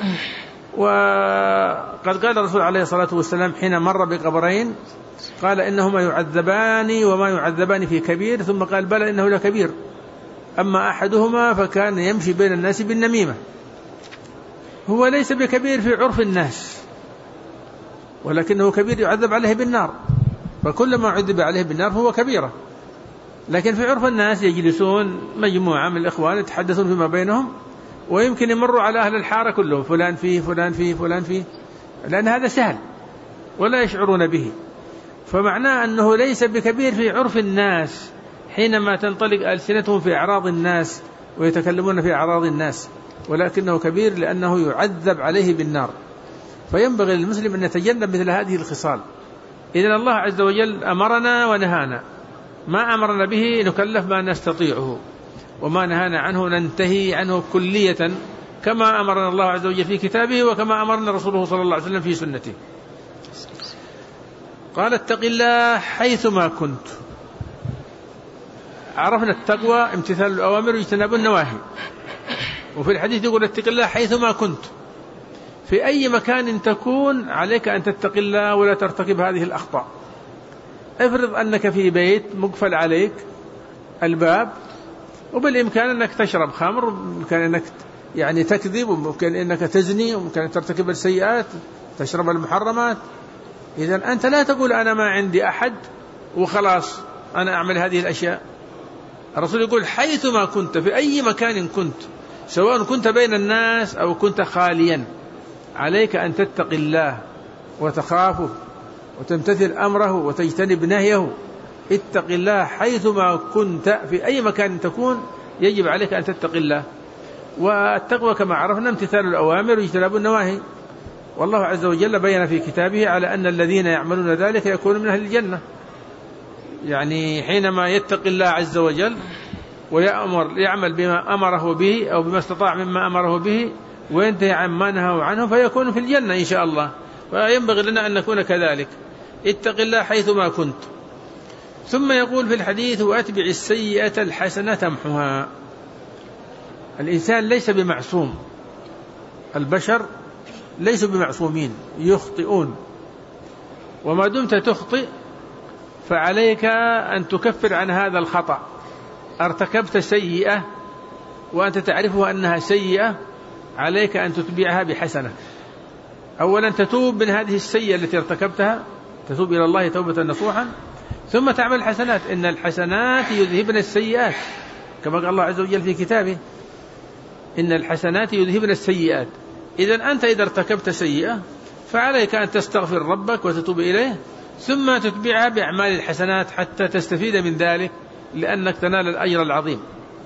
Speaker 2: وقد قال الرسول عليه الصلاة والسلام حين مر بقبرين قال: إنهما يعذبان وما يعذبان في كبير، ثم قال: بلى إنه لكبير، أما أحدهما فكان يمشي بين الناس بالنميمة. هو ليس بكبير في عرف الناس، ولكنه كبير يعذب عليه بالنار، فكلما عذب عليه بالنار فهو كبيرة. لكن في عرف الناس يجلسون مجموعة من الإخوان يتحدثون فيما بينهم، ويمكن يمروا على أهل الحارة كلهم، فلان فيه فلان فيه فلان فيه، لأن هذا سهل ولا يشعرون به. فمعناه أنه ليس بكبير في عرف الناس حينما تنطلق ألسنتهم في أعراض الناس ويتكلمون في أعراض الناس، ولكنه كبير لأنه يعذب عليه بالنار. فينبغي للمسلم أن يتجنب مثل هذه الخصال. إذن الله عز وجل أمرنا ونهانا، ما أمرنا به نكلف ما نستطيعه، وما نهانا عنه ننتهي عنه كلية، كما أمرنا الله عز وجل في كتابه وكما أمرنا رسوله صلى الله عليه وسلم في سنته. قال: اتق الله حيثما كنت. عرفنا التقوى امتثال الأوامر واجتناب النواهي، وفي الحديث يقول: اتق الله حيثما كنت. في أي مكان تكون عليك أن تتق الله ولا ترتكب هذه الأخطاء. افرض أنك في بيت مقفل عليك الباب، وبالإمكان أنك تشرب خمر، وممكن أنك يعني تكذب، وممكن أنك تزني، وممكن أن ترتكب السيئات، تشرب المحرمات. إذن أنت لا تقول أنا ما عندي أحد وخلاص أنا أعمل هذه الأشياء. الرسول يقول: حيثما كنت، في أي مكان كنت، سواء كنت بين الناس أو كنت خاليا، عليك أن تتق الله وتخافه وتمتثل أمره وتجتنب نهيه، اتق الله حيثما كنت، في أي مكان تكون يجب عليك أن تتق الله. والتقوى كما عرفنا امتثال الأوامر واجتناب النواهي، والله عز وجل بين في كتابه على أن الذين يعملون ذلك يكونون من أهل الجنة. يعني حينما يتق الله عز وجل ويأمر يعمل بما أمره به أو بما استطاع مما أمره به وينتهي عما نهى عنه فيكون في الجنة إن شاء الله. وينبغي لنا أن نكون كذلك. اتق الله حيثما كنت. ثم يقول في الحديث: وأتبع السيئة الحسنة تمحها. الإنسان ليس بمعصوم، البشر ليسوا بمعصومين، يخطئون، وما دمت تخطئ فعليك أن تكفر عن هذا الخطأ. ارتكبت سيئة وأنت تعرفها أنها سيئة، عليك أن تتبعها بحسنة. أولا تتوب من هذه السيئة التي ارتكبتها، تتوب إلى الله توبة نصوحا، ثم تعمل الحسنات. إن الحسنات يذهبن السيئات، كما قال الله عز وجل في كتابه: إن الحسنات يذهبن السيئات. إذن أنت إذا ارتكبت سيئة فعليك أن تستغفر ربك وتتوب إليه، ثم تتبعها بأعمال الحسنات حتى تستفيد من ذلك، لأنك تنال الأجر العظيم.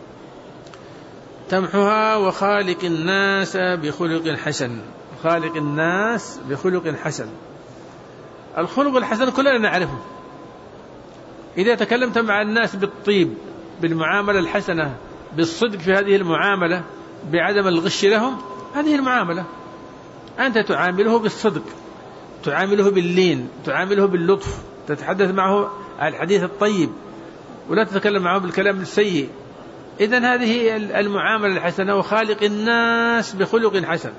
Speaker 2: تمحها وخالق الناس بخلق حسن. خالق الناس بخلق حسن. الخلق الحسن كلنا نعرفه. إذا تكلمت مع الناس بالطيب، بالمعاملة الحسنة، بالصدق في هذه المعاملة، بعدم الغش لهم، هذه المعاملة أنت تعامله بالصدق، تعامله باللين، تعامله باللطف، تتحدث معه الحديث الطيب ولا تتكلم معه بالكلام السيء. إذن هذه المعاملة الحسنة. وخالق الناس بخلق حسن.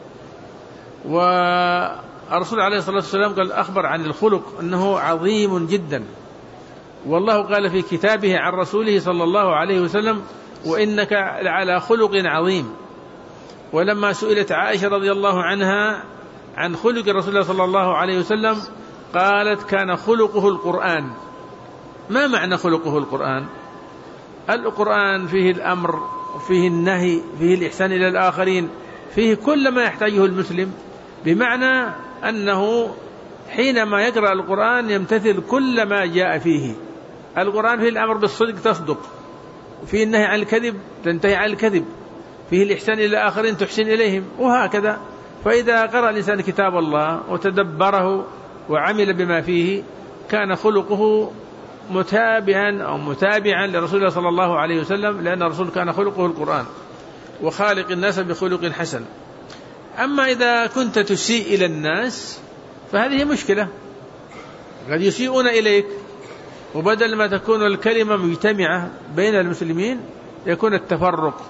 Speaker 2: والرسول عليه الصلاة والسلام قال أخبر عن الخلق أنه عظيم جدا، والله قال في كتابه عن رسوله صلى الله عليه وسلم: وإنك لعلى خلق عظيم. ولما سئلت عائشة رضي الله عنها عن خلق رسول الله صلى الله عليه وسلم قالت: كان خلقه القرآن. ما معنى خلقه القرآن؟ القرآن فيه الأمر، فيه النهي، فيه الإحسان إلى الآخرين، فيه كل ما يحتاجه المسلم، بمعنى أنه حينما يقرأ القرآن يمتثل كل ما جاء فيه. القرآن فيه الأمر بالصدق تصدق، فيه النهي عن الكذب تنتهي عن الكذب، فيه الإحسان إلى الآخرين تحسن إليهم، وهكذا. فإذا قرأ الإنسان كتاب الله وتدبره وعمل بما فيه كان خلقه متابعا أو متابعا لرسول الله صلى الله عليه وسلم، لأن الرسول كان خلقه القرآن. وخالق الناس بخلق حسن. أما إذا كنت تسيء إلى الناس فهذه مشكلة، قد يسيئون إليك، وبدل ما تكون الكلمة مجتمعة بين المسلمين يكون التفرق.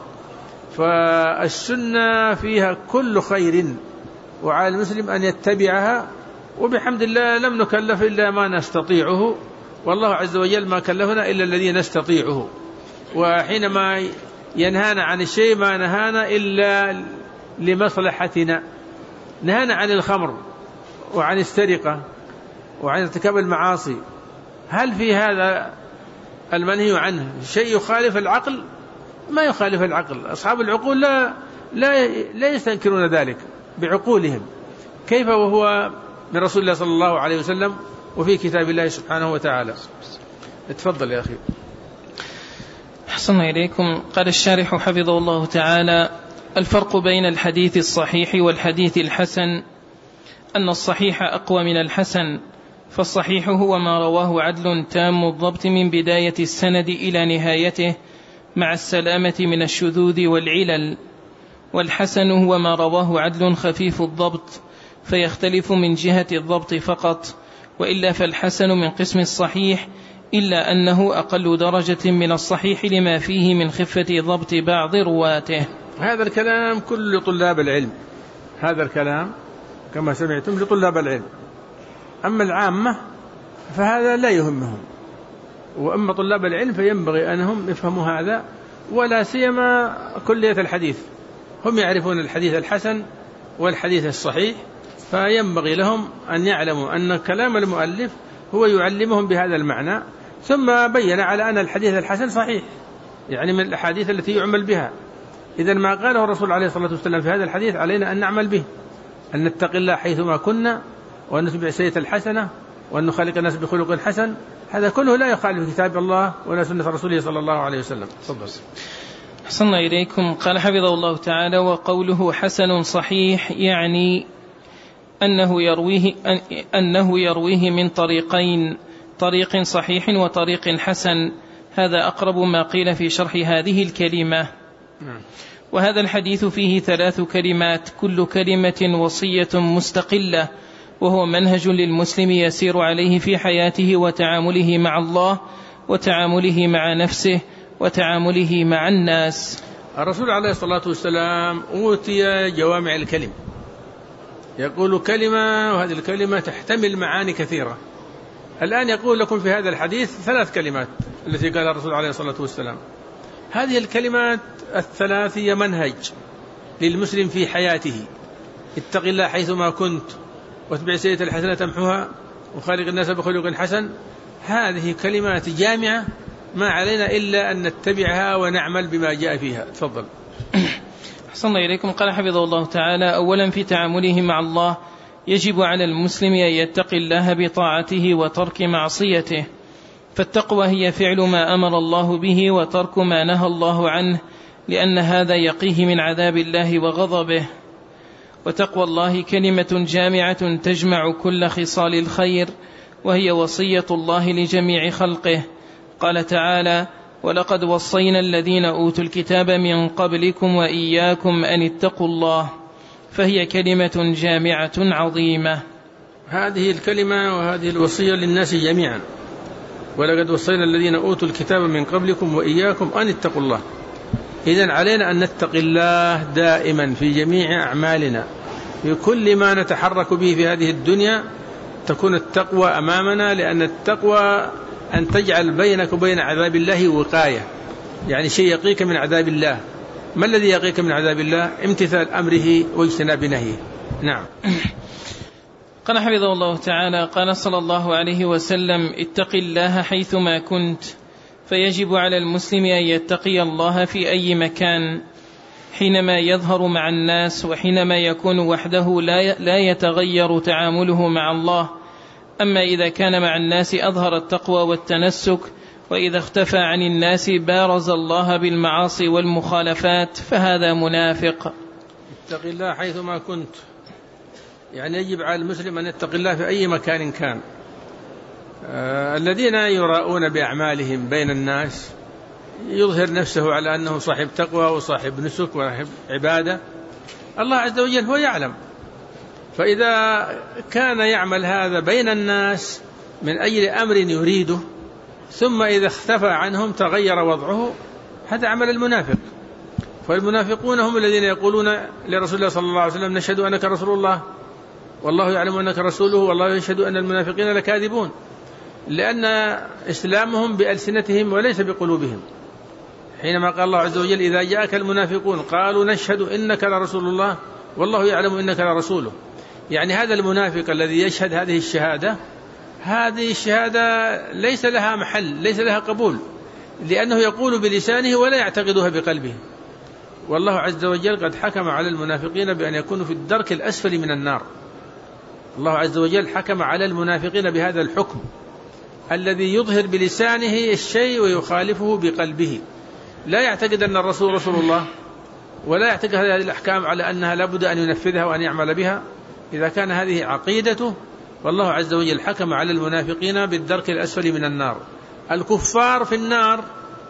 Speaker 2: فالسنة فيها كل خير، وعلى المسلم أن يتبعها. وبحمد الله لم نكلف إلا ما نستطيعه، والله عز وجل ما كلفنا إلا الذي نستطيعه. وحينما ينهانا عن الشيء ما نهانا إلا لمصلحتنا. نهانا عن الخمر وعن السرقة وعن ارتكاب المعاصي، هل في هذا المنهي عنه شيء يخالف العقل؟ ما يخالف العقل. أصحاب العقول لا, لا, لا يستنكرون ذلك بعقولهم، كيف وهو من رسول الله صلى الله عليه وسلم وفي كتاب الله سبحانه وتعالى. اتفضل يا أخي.
Speaker 1: أحسن إليكم. قال الشارح حفظه الله تعالى: الفرق بين الحديث الصحيح والحديث الحسن أن الصحيح أقوى من الحسن، فالصحيح هو ما رواه عدل تام الضبط من بداية السند إلى نهايته مع السلامة من الشذوذ والعلل، والحسن هو ما رواه عدل خفيف الضبط فيختلف من جهة الضبط فقط، وإلا فالحسن من قسم الصحيح، إلا أنه أقل درجة من الصحيح لما فيه من خفة ضبط بعض رواته.
Speaker 2: هذا الكلام كل طلاب العلم، هذا الكلام كما سمعتم لطلاب العلم. أما العامة فهذا لا يهمهم، وأما طلاب العلم فينبغي أنهم يفهموا هذا، ولا سيما كلية الحديث، هم يعرفون الحديث الحسن والحديث الصحيح، فينبغي لهم أن يعلموا أن كلام المؤلف هو يعلمهم بهذا المعنى، ثم بين على أن الحديث الحسن صحيح، يعني من الأحاديث التي يعمل بها. إذن ما قاله الرسول عليه الصلاة والسلام في هذا الحديث علينا أن نعمل به، أن نتقي الله حيثما كنا، وأن نتبع السيئة الحسنة، وأنه خلق الناس بخلق حسن، هذا كله لا يخالف كتاب الله ولا سنة رسوله صلى الله عليه وسلم. تفضل.
Speaker 1: أحسن إليكم. قال حفظه الله تعالى: وقوله حسن صحيح يعني أنه يرويه, أنه يرويه من طريقين، طريق صحيح وطريق حسن. هذا أقرب ما قيل في شرح هذه الكلمة. وهذا الحديث فيه ثلاث كلمات، كل كلمة وصية مستقلة، وهو منهج للمسلم يسير عليه في حياته وتعامله مع الله وتعامله مع نفسه وتعامله مع الناس.
Speaker 2: الرسول عليه الصلاة والسلام أوتي جوامع الكلم، يقول كلمة وهذه الكلمة تحتمل معاني كثيرة. الآن يقول لكم في هذا الحديث ثلاث كلمات التي قالها الرسول عليه الصلاة والسلام. هذه الكلمات الثلاث هي منهج للمسلم في حياته: اتق الله حيثما كنت، واتبع السيئة الحسنة تمحوها، وخالق الناس بخلق حسن. هذه كلمات جامعة ما علينا إلا أن نتبعها ونعمل بما جاء فيها. تفضل.
Speaker 1: أحسن إليكم. قال حفظه الله تعالى: أولا في تعامله مع الله يجب على المسلم أن يتقي الله بطاعته وترك معصيته، فالتقوى هي فعل ما أمر الله به وترك ما نهى الله عنه، لأن هذا يقيه من عذاب الله وغضبه. وتقوى الله كلمة جامعة تجمع كل خصال الخير، وهي وصية الله لجميع خلقه. قال تعالى: ولقد وصينا الذين أوتوا الكتاب من قبلكم وإياكم أن اتقوا الله، فهي كلمة جامعة عظيمة.
Speaker 2: هذه الكلمة وهذه الوصية للناس جميعا: ولقد وصينا الذين أوتوا الكتاب من قبلكم وإياكم أن اتقوا الله. إذن علينا أن نتقي الله دائما في جميع أعمالنا، في كل ما نتحرك به في هذه الدنيا تكون التقوى أمامنا، لأن التقوى أن تجعل بينك وبين عذاب الله وقاية، يعني شيء يقيك من عذاب الله. ما الذي يقيك من عذاب الله؟ امتثال أمره واجتناب نهيه. نعم.
Speaker 1: قال حفظه الله تعالى: قال صلى الله عليه وسلم: اتق الله حيثما كنت. فيجب على المسلم أن يتقي الله في أي مكان، حينما يظهر مع الناس وحينما يكون وحده لا يتغير تعامله مع الله. أما إذا كان مع الناس أظهر التقوى والتنسك، وإذا اختفى عن الناس بارز الله بالمعاصي والمخالفات، فهذا منافق.
Speaker 2: اتق الله حيثما كنت، يعني يجب على المسلم أن يتقي الله في أي مكان كان. آه الذين يراؤون بأعمالهم بين الناس يظهر نفسه على أنه صاحب تقوى وصاحب نسك وصاحب عبادة، الله عز وجل هو يعلم. فإذا كان يعمل هذا بين الناس من أجل أمر يريده، ثم إذا اختفى عنهم تغير وضعه، هذا عمل المنافق. فالمنافقون هم الذين يقولون لرسول الله صلى الله عليه وسلم: نشهد أنك رسول الله والله يعلم أنك رسوله والله يشهد أن المنافقين لكاذبون، لأن إسلامهم بألسنتهم وليس بقلوبهم. حينما قال الله عز وجل: إذا جاءك المنافقون قالوا نشهد إنك لرسول الله والله يعلم إنك لرسوله، يعني هذا المنافق الذي يشهد هذه الشهادة، هذه الشهادة ليس لها محل، ليس لها قبول، لأنه يقول بلسانه ولا يعتقدها بقلبه. والله عز وجل قد حكم على المنافقين بأن يكونوا في الدرك الأسفل من النار. الله عز وجل حكم على المنافقين بهذا الحكم، الذي يظهر بلسانه الشيء ويخالفه بقلبه، لا يعتقد أن الرسول رسول الله، ولا يعتقد هذه الأحكام على أنها لابد أن ينفذها وأن يعمل بها. إذا كان هذه عقيدته، والله عز وجل حكم على المنافقين بالدرك الأسفل من النار. الكفار في النار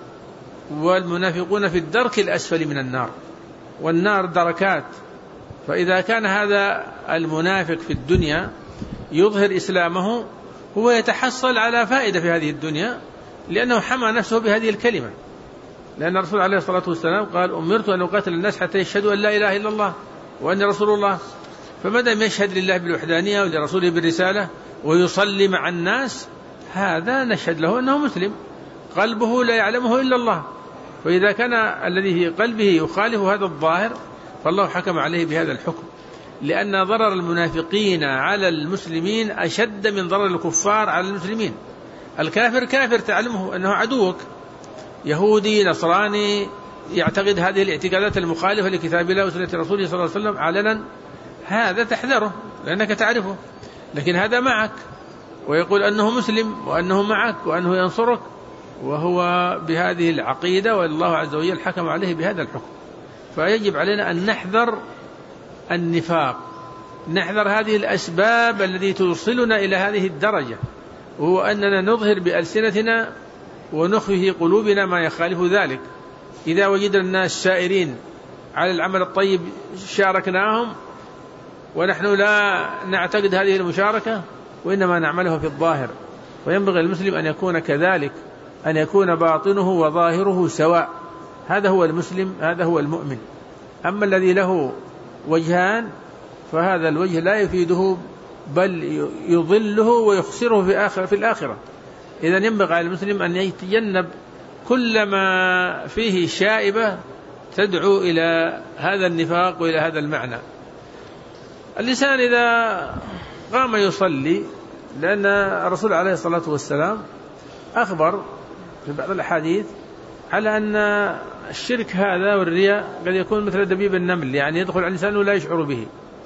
Speaker 2: والمنافقون في الدرك الأسفل من النار، والنار دركات. فإذا كان هذا المنافق في الدنيا يظهر إسلامه، هو يتحصل على فائدة في هذه الدنيا، لأنه حمى نفسه بهذه الكلمة. لأن الرسول عليه الصلاة والسلام قال: أمرت أن أقاتل الناس حتى يشهدوا أن لا إله إلا الله وأن رسول الله. فمدام يشهد لله بالوحدانية ولرسوله بالرسالة ويصلي مع الناس، هذا نشهد له أنه مسلم، قلبه لا يعلمه إلا الله. فإذا كان الذي في قلبه يخالف هذا الظاهر، فالله حكم عليه بهذا الحكم، لأن ضرر المنافقين على المسلمين أشد من ضرر الكفار على المسلمين. الكافر كافر تعلمه أنه عدوك، يهودي نصراني يعتقد هذه الاعتقادات المخالفة لكتاب الله وسنة رسوله صلى الله عليه وسلم علنا، هذا تحذره لأنك تعرفه. لكن هذا معك ويقول أنه مسلم وأنه معك وأنه ينصرك وهو بهذه العقيدة، والله عز وجل حكم عليه بهذا الحكم. فيجب علينا أن نحذر النفاق، نحذر هذه الأسباب التي توصلنا إلى هذه الدرجة، وهو أننا نظهر بألسنتنا ونخفي في قلوبنا ما يخالف ذلك. إذا وجدنا الناس سائرين على العمل الطيب شاركناهم، ونحن لا نعتقد هذه المشاركة وإنما نعمله في الظاهر. وينبغي المسلم أن يكون كذلك، أن يكون باطنه وظاهره سواء. هذا هو المسلم، هذا هو المؤمن. أما الذي له وجهان فهذا الوجه لا يفيده بل يضله ويخسره في آخر في الآخرة. إذن ينبغي على المسلم أن يتجنب كل ما فيه شائبة تدعو إلى هذا النفاق وإلى هذا المعنى. الإنسان إذا قام يصلي، لأن الرسول عليه الصلاة والسلام أخبر في بعض الأحاديث على أن الشرك هذا والرياء قد يكون مثل دبيب النمل، يعني يدخل على الإنسان ولا يشعر به.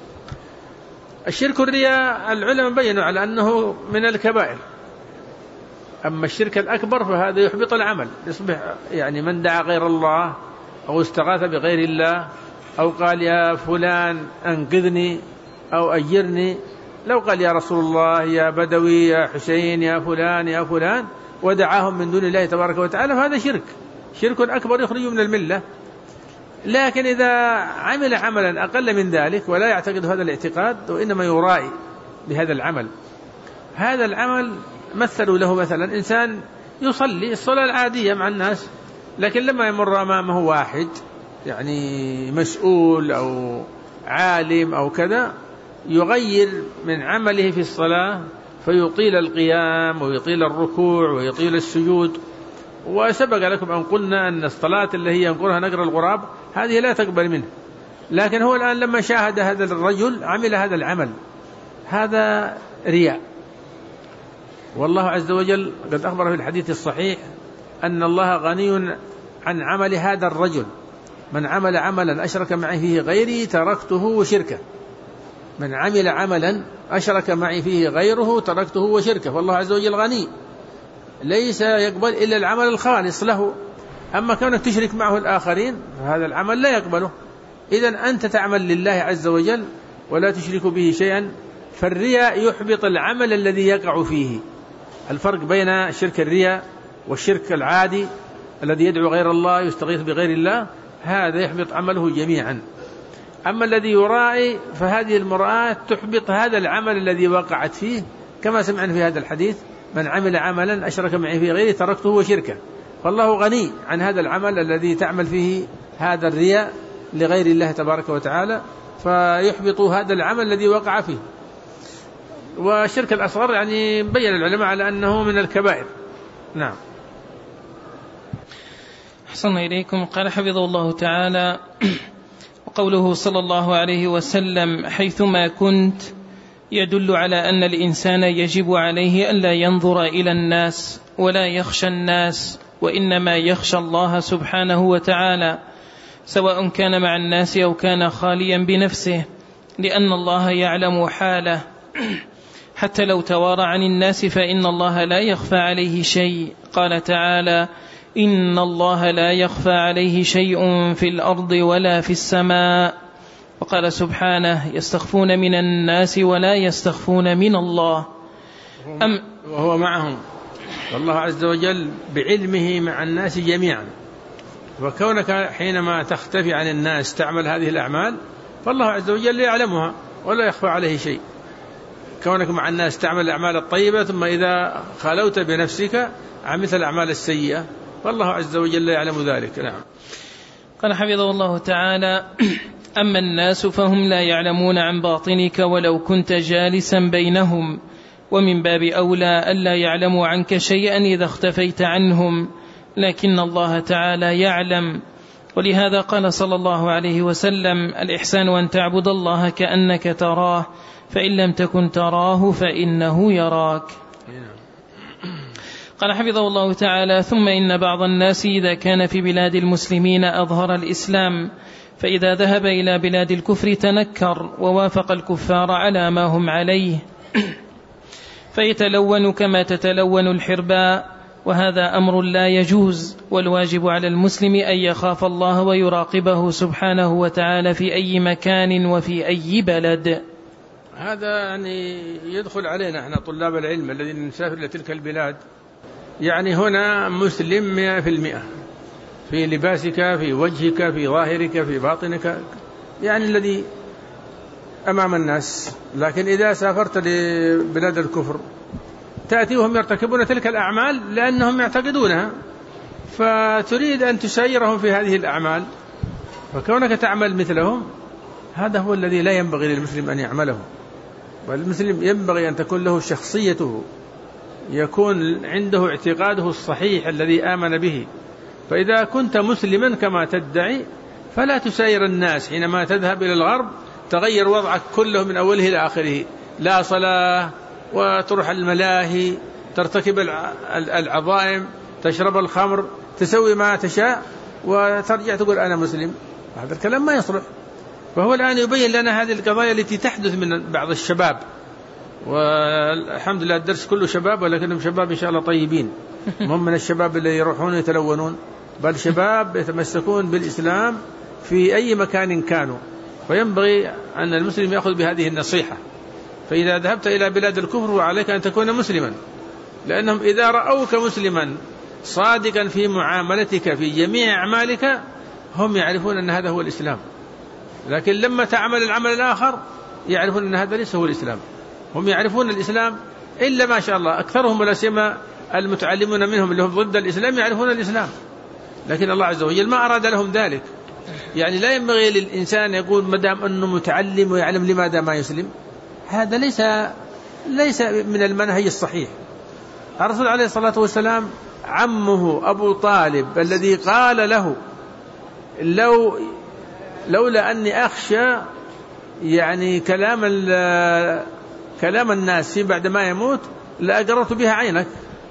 Speaker 2: الشرك والرياء العلماء بيّنوا على أنه من الكبائر، أما الشرك الأكبر فهذا يحبط العمل، يصبح يعني من دعا غير الله أو استغاث بغير الله أو قال يا فلان أنقذني أو أجرني، لو قال يا رسول الله يا بدوي يا حسين يا فلان يا فلان ودعاهم من دون الله تبارك وتعالى فهذا شرك، شرك أكبر يخرج من الملة. لكن إذا عمل عملا أقل من ذلك ولا يعتقد هذا الاعتقاد وإنما يرائي بهذا العمل، هذا العمل مثلوا له مثلا إنسان يصلي الصلاة العادية مع الناس، لكن لما يمر أمامه واحد يعني مسؤول أو عالم أو كذا يغير من عمله في الصلاة فيطيل القيام ويطيل الركوع ويطيل السجود. وسبق لكم أن قلنا أن الصلاة اللي هي ينقرها نقر الغراب هذه لا تقبل منه، لكن هو الآن لما شاهد هذا الرجل عمل هذا العمل، هذا رياء. والله عز وجل قد أخبر في الحديث الصحيح أن الله غني عن عمل هذا الرجل، من عمل عملا أشرك معي فيه غيري تركته وشركه، من عمل عملا أشرك معي فيه غيره تركته وشركه. والله عز وجل غني ليس يقبل إلا العمل الخالص له، أما كونك تشرك معه الآخرين فهذا العمل لا يقبله. إذن أنت تعمل لله عز وجل ولا تشرك به شيئا، فالرياء يحبط العمل الذي يقع فيه. الفرق بين شرك الرياء والشرك العادي الذي يدعو غير الله يستغيث بغير الله، هذا يحبط عمله جميعا. أما الذي يرائي فهذه المرآة تحبط هذا العمل الذي وقعت فيه، كما سمعنا في هذا الحديث من عمل عملا أشرك معي فيه غيره تركته وشركه. فالله غني عن هذا العمل الذي تعمل فيه هذا الرياء لغير الله تبارك وتعالى، فيحبط هذا العمل الذي وقع فيه. والشرك الأصغر يعني بين العلماء على أنه من الكبائر. نعم.
Speaker 1: أحسن إليكم. قال حفظه الله تعالى: وقوله صلى الله عليه وسلم حيثما كنت يدل على أن الإنسان يجب عليه ألا ينظر إلى الناس ولا يخشى الناس، وإنما يخشى الله سبحانه وتعالى، سواء كان مع الناس أو كان خاليا بنفسه، لأن الله يعلم حاله، حتى لو توارى عن الناس فإن الله لا يخفى عليه شيء. قال تعالى: إن الله لا يخفى عليه شيء في الأرض ولا في السماء. وقال سبحانه: يستخفون من الناس ولا يستخفون من الله. أم
Speaker 2: وهو معهم، والله عز وجل بعلمه مع الناس جميعا. وكونك حينما تختفي عن الناس تعمل هذه الأعمال فالله عز وجل يعلمها ولا يخفى عليه شيء. كونك مع الناس تعمل الأعمال الطيبة ثم إذا خلوت بنفسك عملت الأعمال السيئة فالله عز وجل يعلم ذلك. نعم.
Speaker 1: قال حفظه الله تعالى: أما الناس فهم لا يعلمون عن باطنك ولو كنت جالسا بينهم، ومن باب أولى ألا يعلموا عنك شيئا إذا اختفيت عنهم، لكن الله تعالى يعلم. ولهذا قال صلى الله عليه وسلم: الإحسان أن تعبد الله كأنك تراه، فإن لم تكن تراه فإنه يراك. قال حفظه الله تعالى: ثم إن بعض الناس إذا كان في بلاد المسلمين أظهر الإسلام، فإذا ذهب إلى بلاد الكفر تنكر ووافق الكفار على ما هم عليه، فيتلون كما تتلون الحرباء، وهذا أمر لا يجوز، والواجب على المسلم أن يخاف الله ويراقبه سبحانه وتعالى في أي مكان وفي أي بلد.
Speaker 2: هذا يعني يدخل علينا احنا طلاب العلم الذين نسافر لتلك البلاد، يعني هنا مسلم مئة في المئة في لباسك، في وجهك، في ظاهرك، في باطنك، يعني الذي أمام الناس. لكن إذا سافرت لبلاد الكفر تأتي وهم يرتكبون تلك الأعمال لأنهم يعتقدونها، فتريد أن تسيرهم في هذه الأعمال، فكونك تعمل مثلهم هذا هو الذي لا ينبغي للمسلم أن يعمله. والمسلم ينبغي أن تكون له شخصيته، يكون عنده اعتقاده الصحيح الذي آمن به. فإذا كنت مسلما كما تدعي فلا تساير الناس. حينما تذهب إلى الغرب تغير وضعك كله من أوله إلى آخره، لا صلاة، وتروح الملاهي، ترتكب العظائم، تشرب الخمر، تسوي ما تشاء، وترجع تقول أنا مسلم. هذا الكلام ما يصلح. فهو الآن يبين لنا هذه القضايا التي تحدث من بعض الشباب، والحمد لله الدرس كله شباب، ولكنهم شباب إن شاء الله طيبين، هم من الشباب اللي يروحون يتلونون، بل شباب يتمسكون بالإسلام في أي مكان كانوا. فينبغي أن المسلم يأخذ بهذه النصيحة. فإذا ذهبت إلى بلاد الكفر وعليك أن تكون مسلما، لأنهم إذا رأوك مسلما صادقا في معاملتك في جميع أعمالك هم يعرفون أن هذا هو الإسلام. لكن لما تعمل العمل الآخر يعرفون أن هذا ليس هو الإسلام. هم يعرفون الإسلام إلا ما شاء الله، أكثرهم ولا سيما المتعلمون منهم اللي هم ضد الإسلام يعرفون الإسلام، لكن الله عز وجل ما أراد لهم ذلك. يعني لا ينبغي للإنسان يقول مدام أنه متعلم ويعلم لماذا ما يسلم، هذا ليس ليس من المنهج الصحيح. الرسول عليه الصلاة والسلام عمه أبو طالب الذي قال له لو لولا أني أخشى يعني كلام كلام الناس في بعد ما يموت لأجرت بها عينك،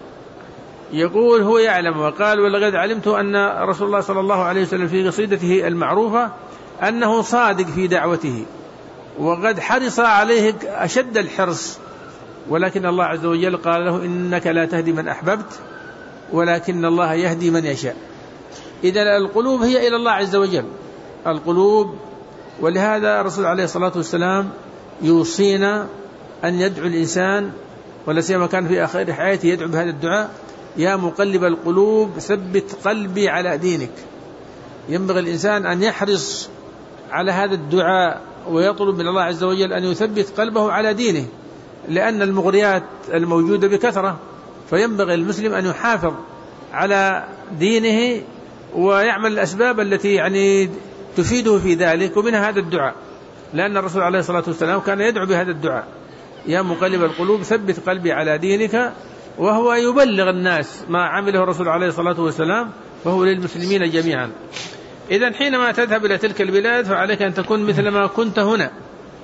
Speaker 2: يقول هو يعلم وقال ولقد علمت أن رسول الله صلى الله عليه وسلم في قصيدته المعروفة أنه صادق في دعوته وقد حرص عليه أشد الحرص، ولكن الله عز وجل قال له إنك لا تهدي من أحببت ولكن الله يهدي من يشاء. إذن القلوب هي إلى الله عز وجل، القلوب. ولهذا الرسول عليه الصلاة والسلام يوصينا أن يدعو الإنسان، ولا سيما كان في آخر حياته يدعو بهذا الدعاء: يا مقلب القلوب ثبت قلبي على دينك. ينبغي الإنسان أن يحرص على هذا الدعاء ويطلب من الله عز وجل أن يثبت قلبه على دينه، لأن المغريات الموجودة بكثرة، فينبغي المسلم أن يحافظ على دينه ويعمل الأسباب التي يعني تفيده في ذلك، ومنها هذا الدعاء، لأن الرسول عليه الصلاة والسلام كان يدعو بهذا الدعاء: يا مقلب القلوب ثبت قلبي على دينك، وهو يبلغ الناس ما عمله الرسول عليه الصلاة والسلام، فهو للمسلمين جميعا. إذن حينما تذهب إلى تلك البلاد فعليك أن تكون مثل ما كنت هنا.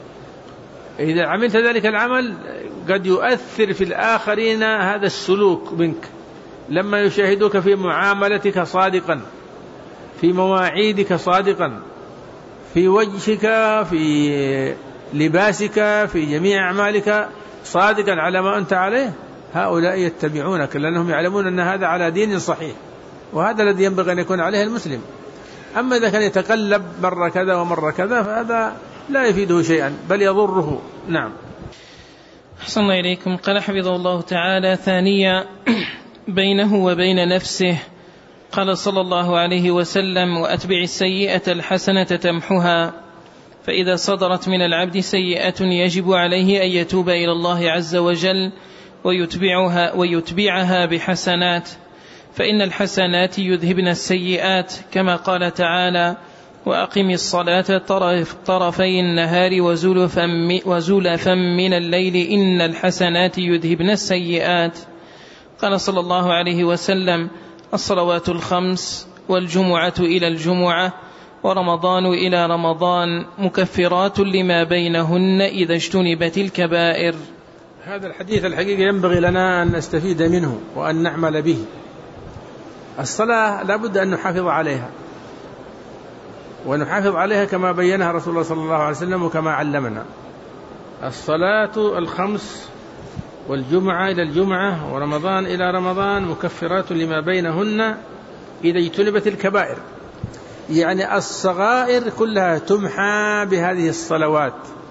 Speaker 2: إذا عملت ذلك العمل قد يؤثر في الآخرين هذا السلوك منك، لما يشاهدوك في معاملتك صادقا، في مواعيدك صادقا، في وجهك، في لباسك، في جميع أعمالك صادقا على ما أنت عليه، هؤلاء يتبعونك لأنهم يعلمون أن هذا على دين صحيح، وهذا الذي ينبغي أن يكون عليه المسلم. أما إذا كان يتقلب مرة كذا ومرة كذا فهذا لا يفيده شيئا بل يضره. نعم.
Speaker 1: أحسن الله إليكم. قال حفظه الله تعالى: ثانيا بينه وبين نفسه، قال صلى الله عليه وسلم: وأتبع السيئة الحسنة تمحها. فإذا صدرت من العبد سيئة يجب عليه أن يتوب إلى الله عز وجل ويتبعها, ويتبعها بحسنات، فإن الحسنات يذهبن السيئات، كما قال تعالى: وأقم الصلاة طرفي النهار وزلفا من الليل إن الحسنات يذهبن السيئات. قال صلى الله عليه وسلم: الصلوات الخمس والجمعة إلى الجمعة ورمضان إلى رمضان مكفرات لما بينهن إذا اجتنبت الكبائر.
Speaker 2: هذا الحديث الحقيقة ينبغي لنا أن نستفيد منه وأن نعمل به. الصلاة لابد أن نحافظ عليها، ونحافظ عليها كما بينها رسول الله صلى الله عليه وسلم وكما علمنا. الصلاة الخمس والجمعة إلى الجمعة ورمضان إلى رمضان مكفرات لما بينهن إذا اجتنبت الكبائر. يعني الصغائر كلها تمحى بهذه الصلوات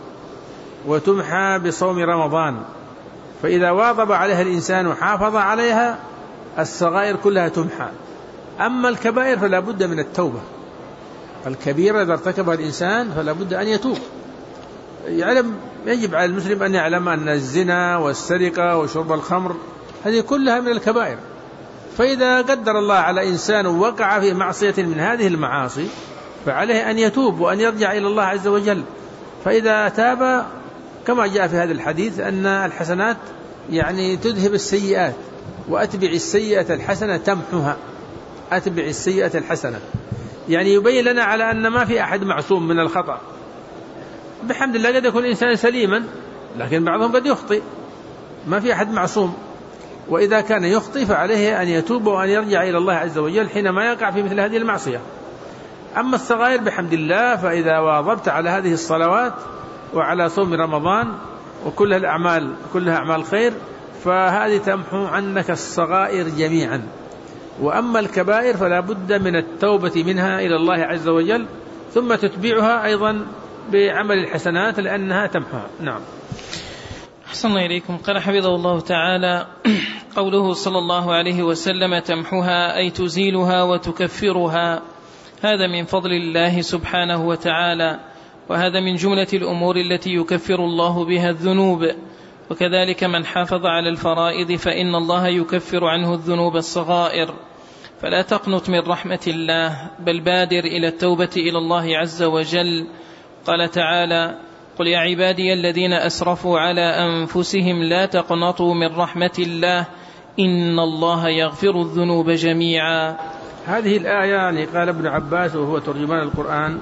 Speaker 2: وتمحى بصوم رمضان، فإذا واظب عليها الإنسان وحافظ عليها الصغائر كلها تمحى. أما الكبائر فلا بد من التوبة. الكبيرة إذا ارتكبها الإنسان فلا بد أن يتوب. يعلم يجب على المسلم أن يعلم أن الزنا والسرقة وشرب الخمر هذه كلها من الكبائر. فإذا قدر الله على إنسان وقع في معصية من هذه المعاصي فعليه أن يتوب وأن يرجع إلى الله عز وجل. فإذا تاب كما جاء في هذا الحديث أن الحسنات يعني تذهب السيئات، وأتبع السيئة الحسنة تمحها. أتبع السيئة الحسنة يعني يبين لنا على أن ما في أحد معصوم من الخطأ. بحمد الله قد يكون الإنسان سليما، لكن بعضهم قد يخطئ، ما في أحد معصوم. وإذا كان يخطئ فعليه أن يتوب وأن يرجع إلى الله عز وجل حينما يقع في مثل هذه المعصية. أما الصغائر بحمد الله فإذا واظبت على هذه الصلوات وعلى صوم رمضان وكل الأعمال كلها أعمال خير فهذه تمحو عنك الصغائر جميعا. وأما الكبائر فلا بد من التوبة منها إلى الله عز وجل، ثم تتبعها أيضا بعمل الحسنات لأنها تمحوها. نعم.
Speaker 1: أحسن الله إليكم. قال حفظه الله تعالى: قوله صلى الله عليه وسلم تمحوها أي تزيلها وتكفرها، هذا من فضل الله سبحانه وتعالى، وهذا من جملة الأمور التي يكفر الله بها الذنوب. وكذلك من حافظ على الفرائض فإن الله يكفر عنه الذنوب الصغائر. فلا تقنط من رحمة الله، بل بادر إلى التوبة إلى الله عز وجل. قال تعالى: قل يا عبادي الذين أسرفوا على أنفسهم لا تقنطوا من رحمة الله إن الله يغفر الذنوب جميعا.
Speaker 2: هذه الآية يعني قال ابن عباس وهو ترجمان القرآن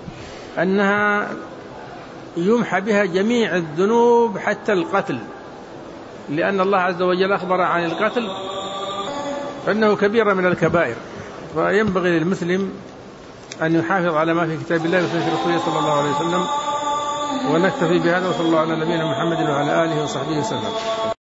Speaker 2: أنها يمحى بها جميع الذنوب حتى القتل، لأن الله عز وجل أخبر عن القتل فإنه كبيرة من الكبائر. فينبغي للمسلم أن يحافظ على ما في كتاب الله وسنة رسوله صلى الله عليه وسلم. ونكتفي بهذا، وصلى الله على نبينا محمد وعلى آله وصحبه وسلم.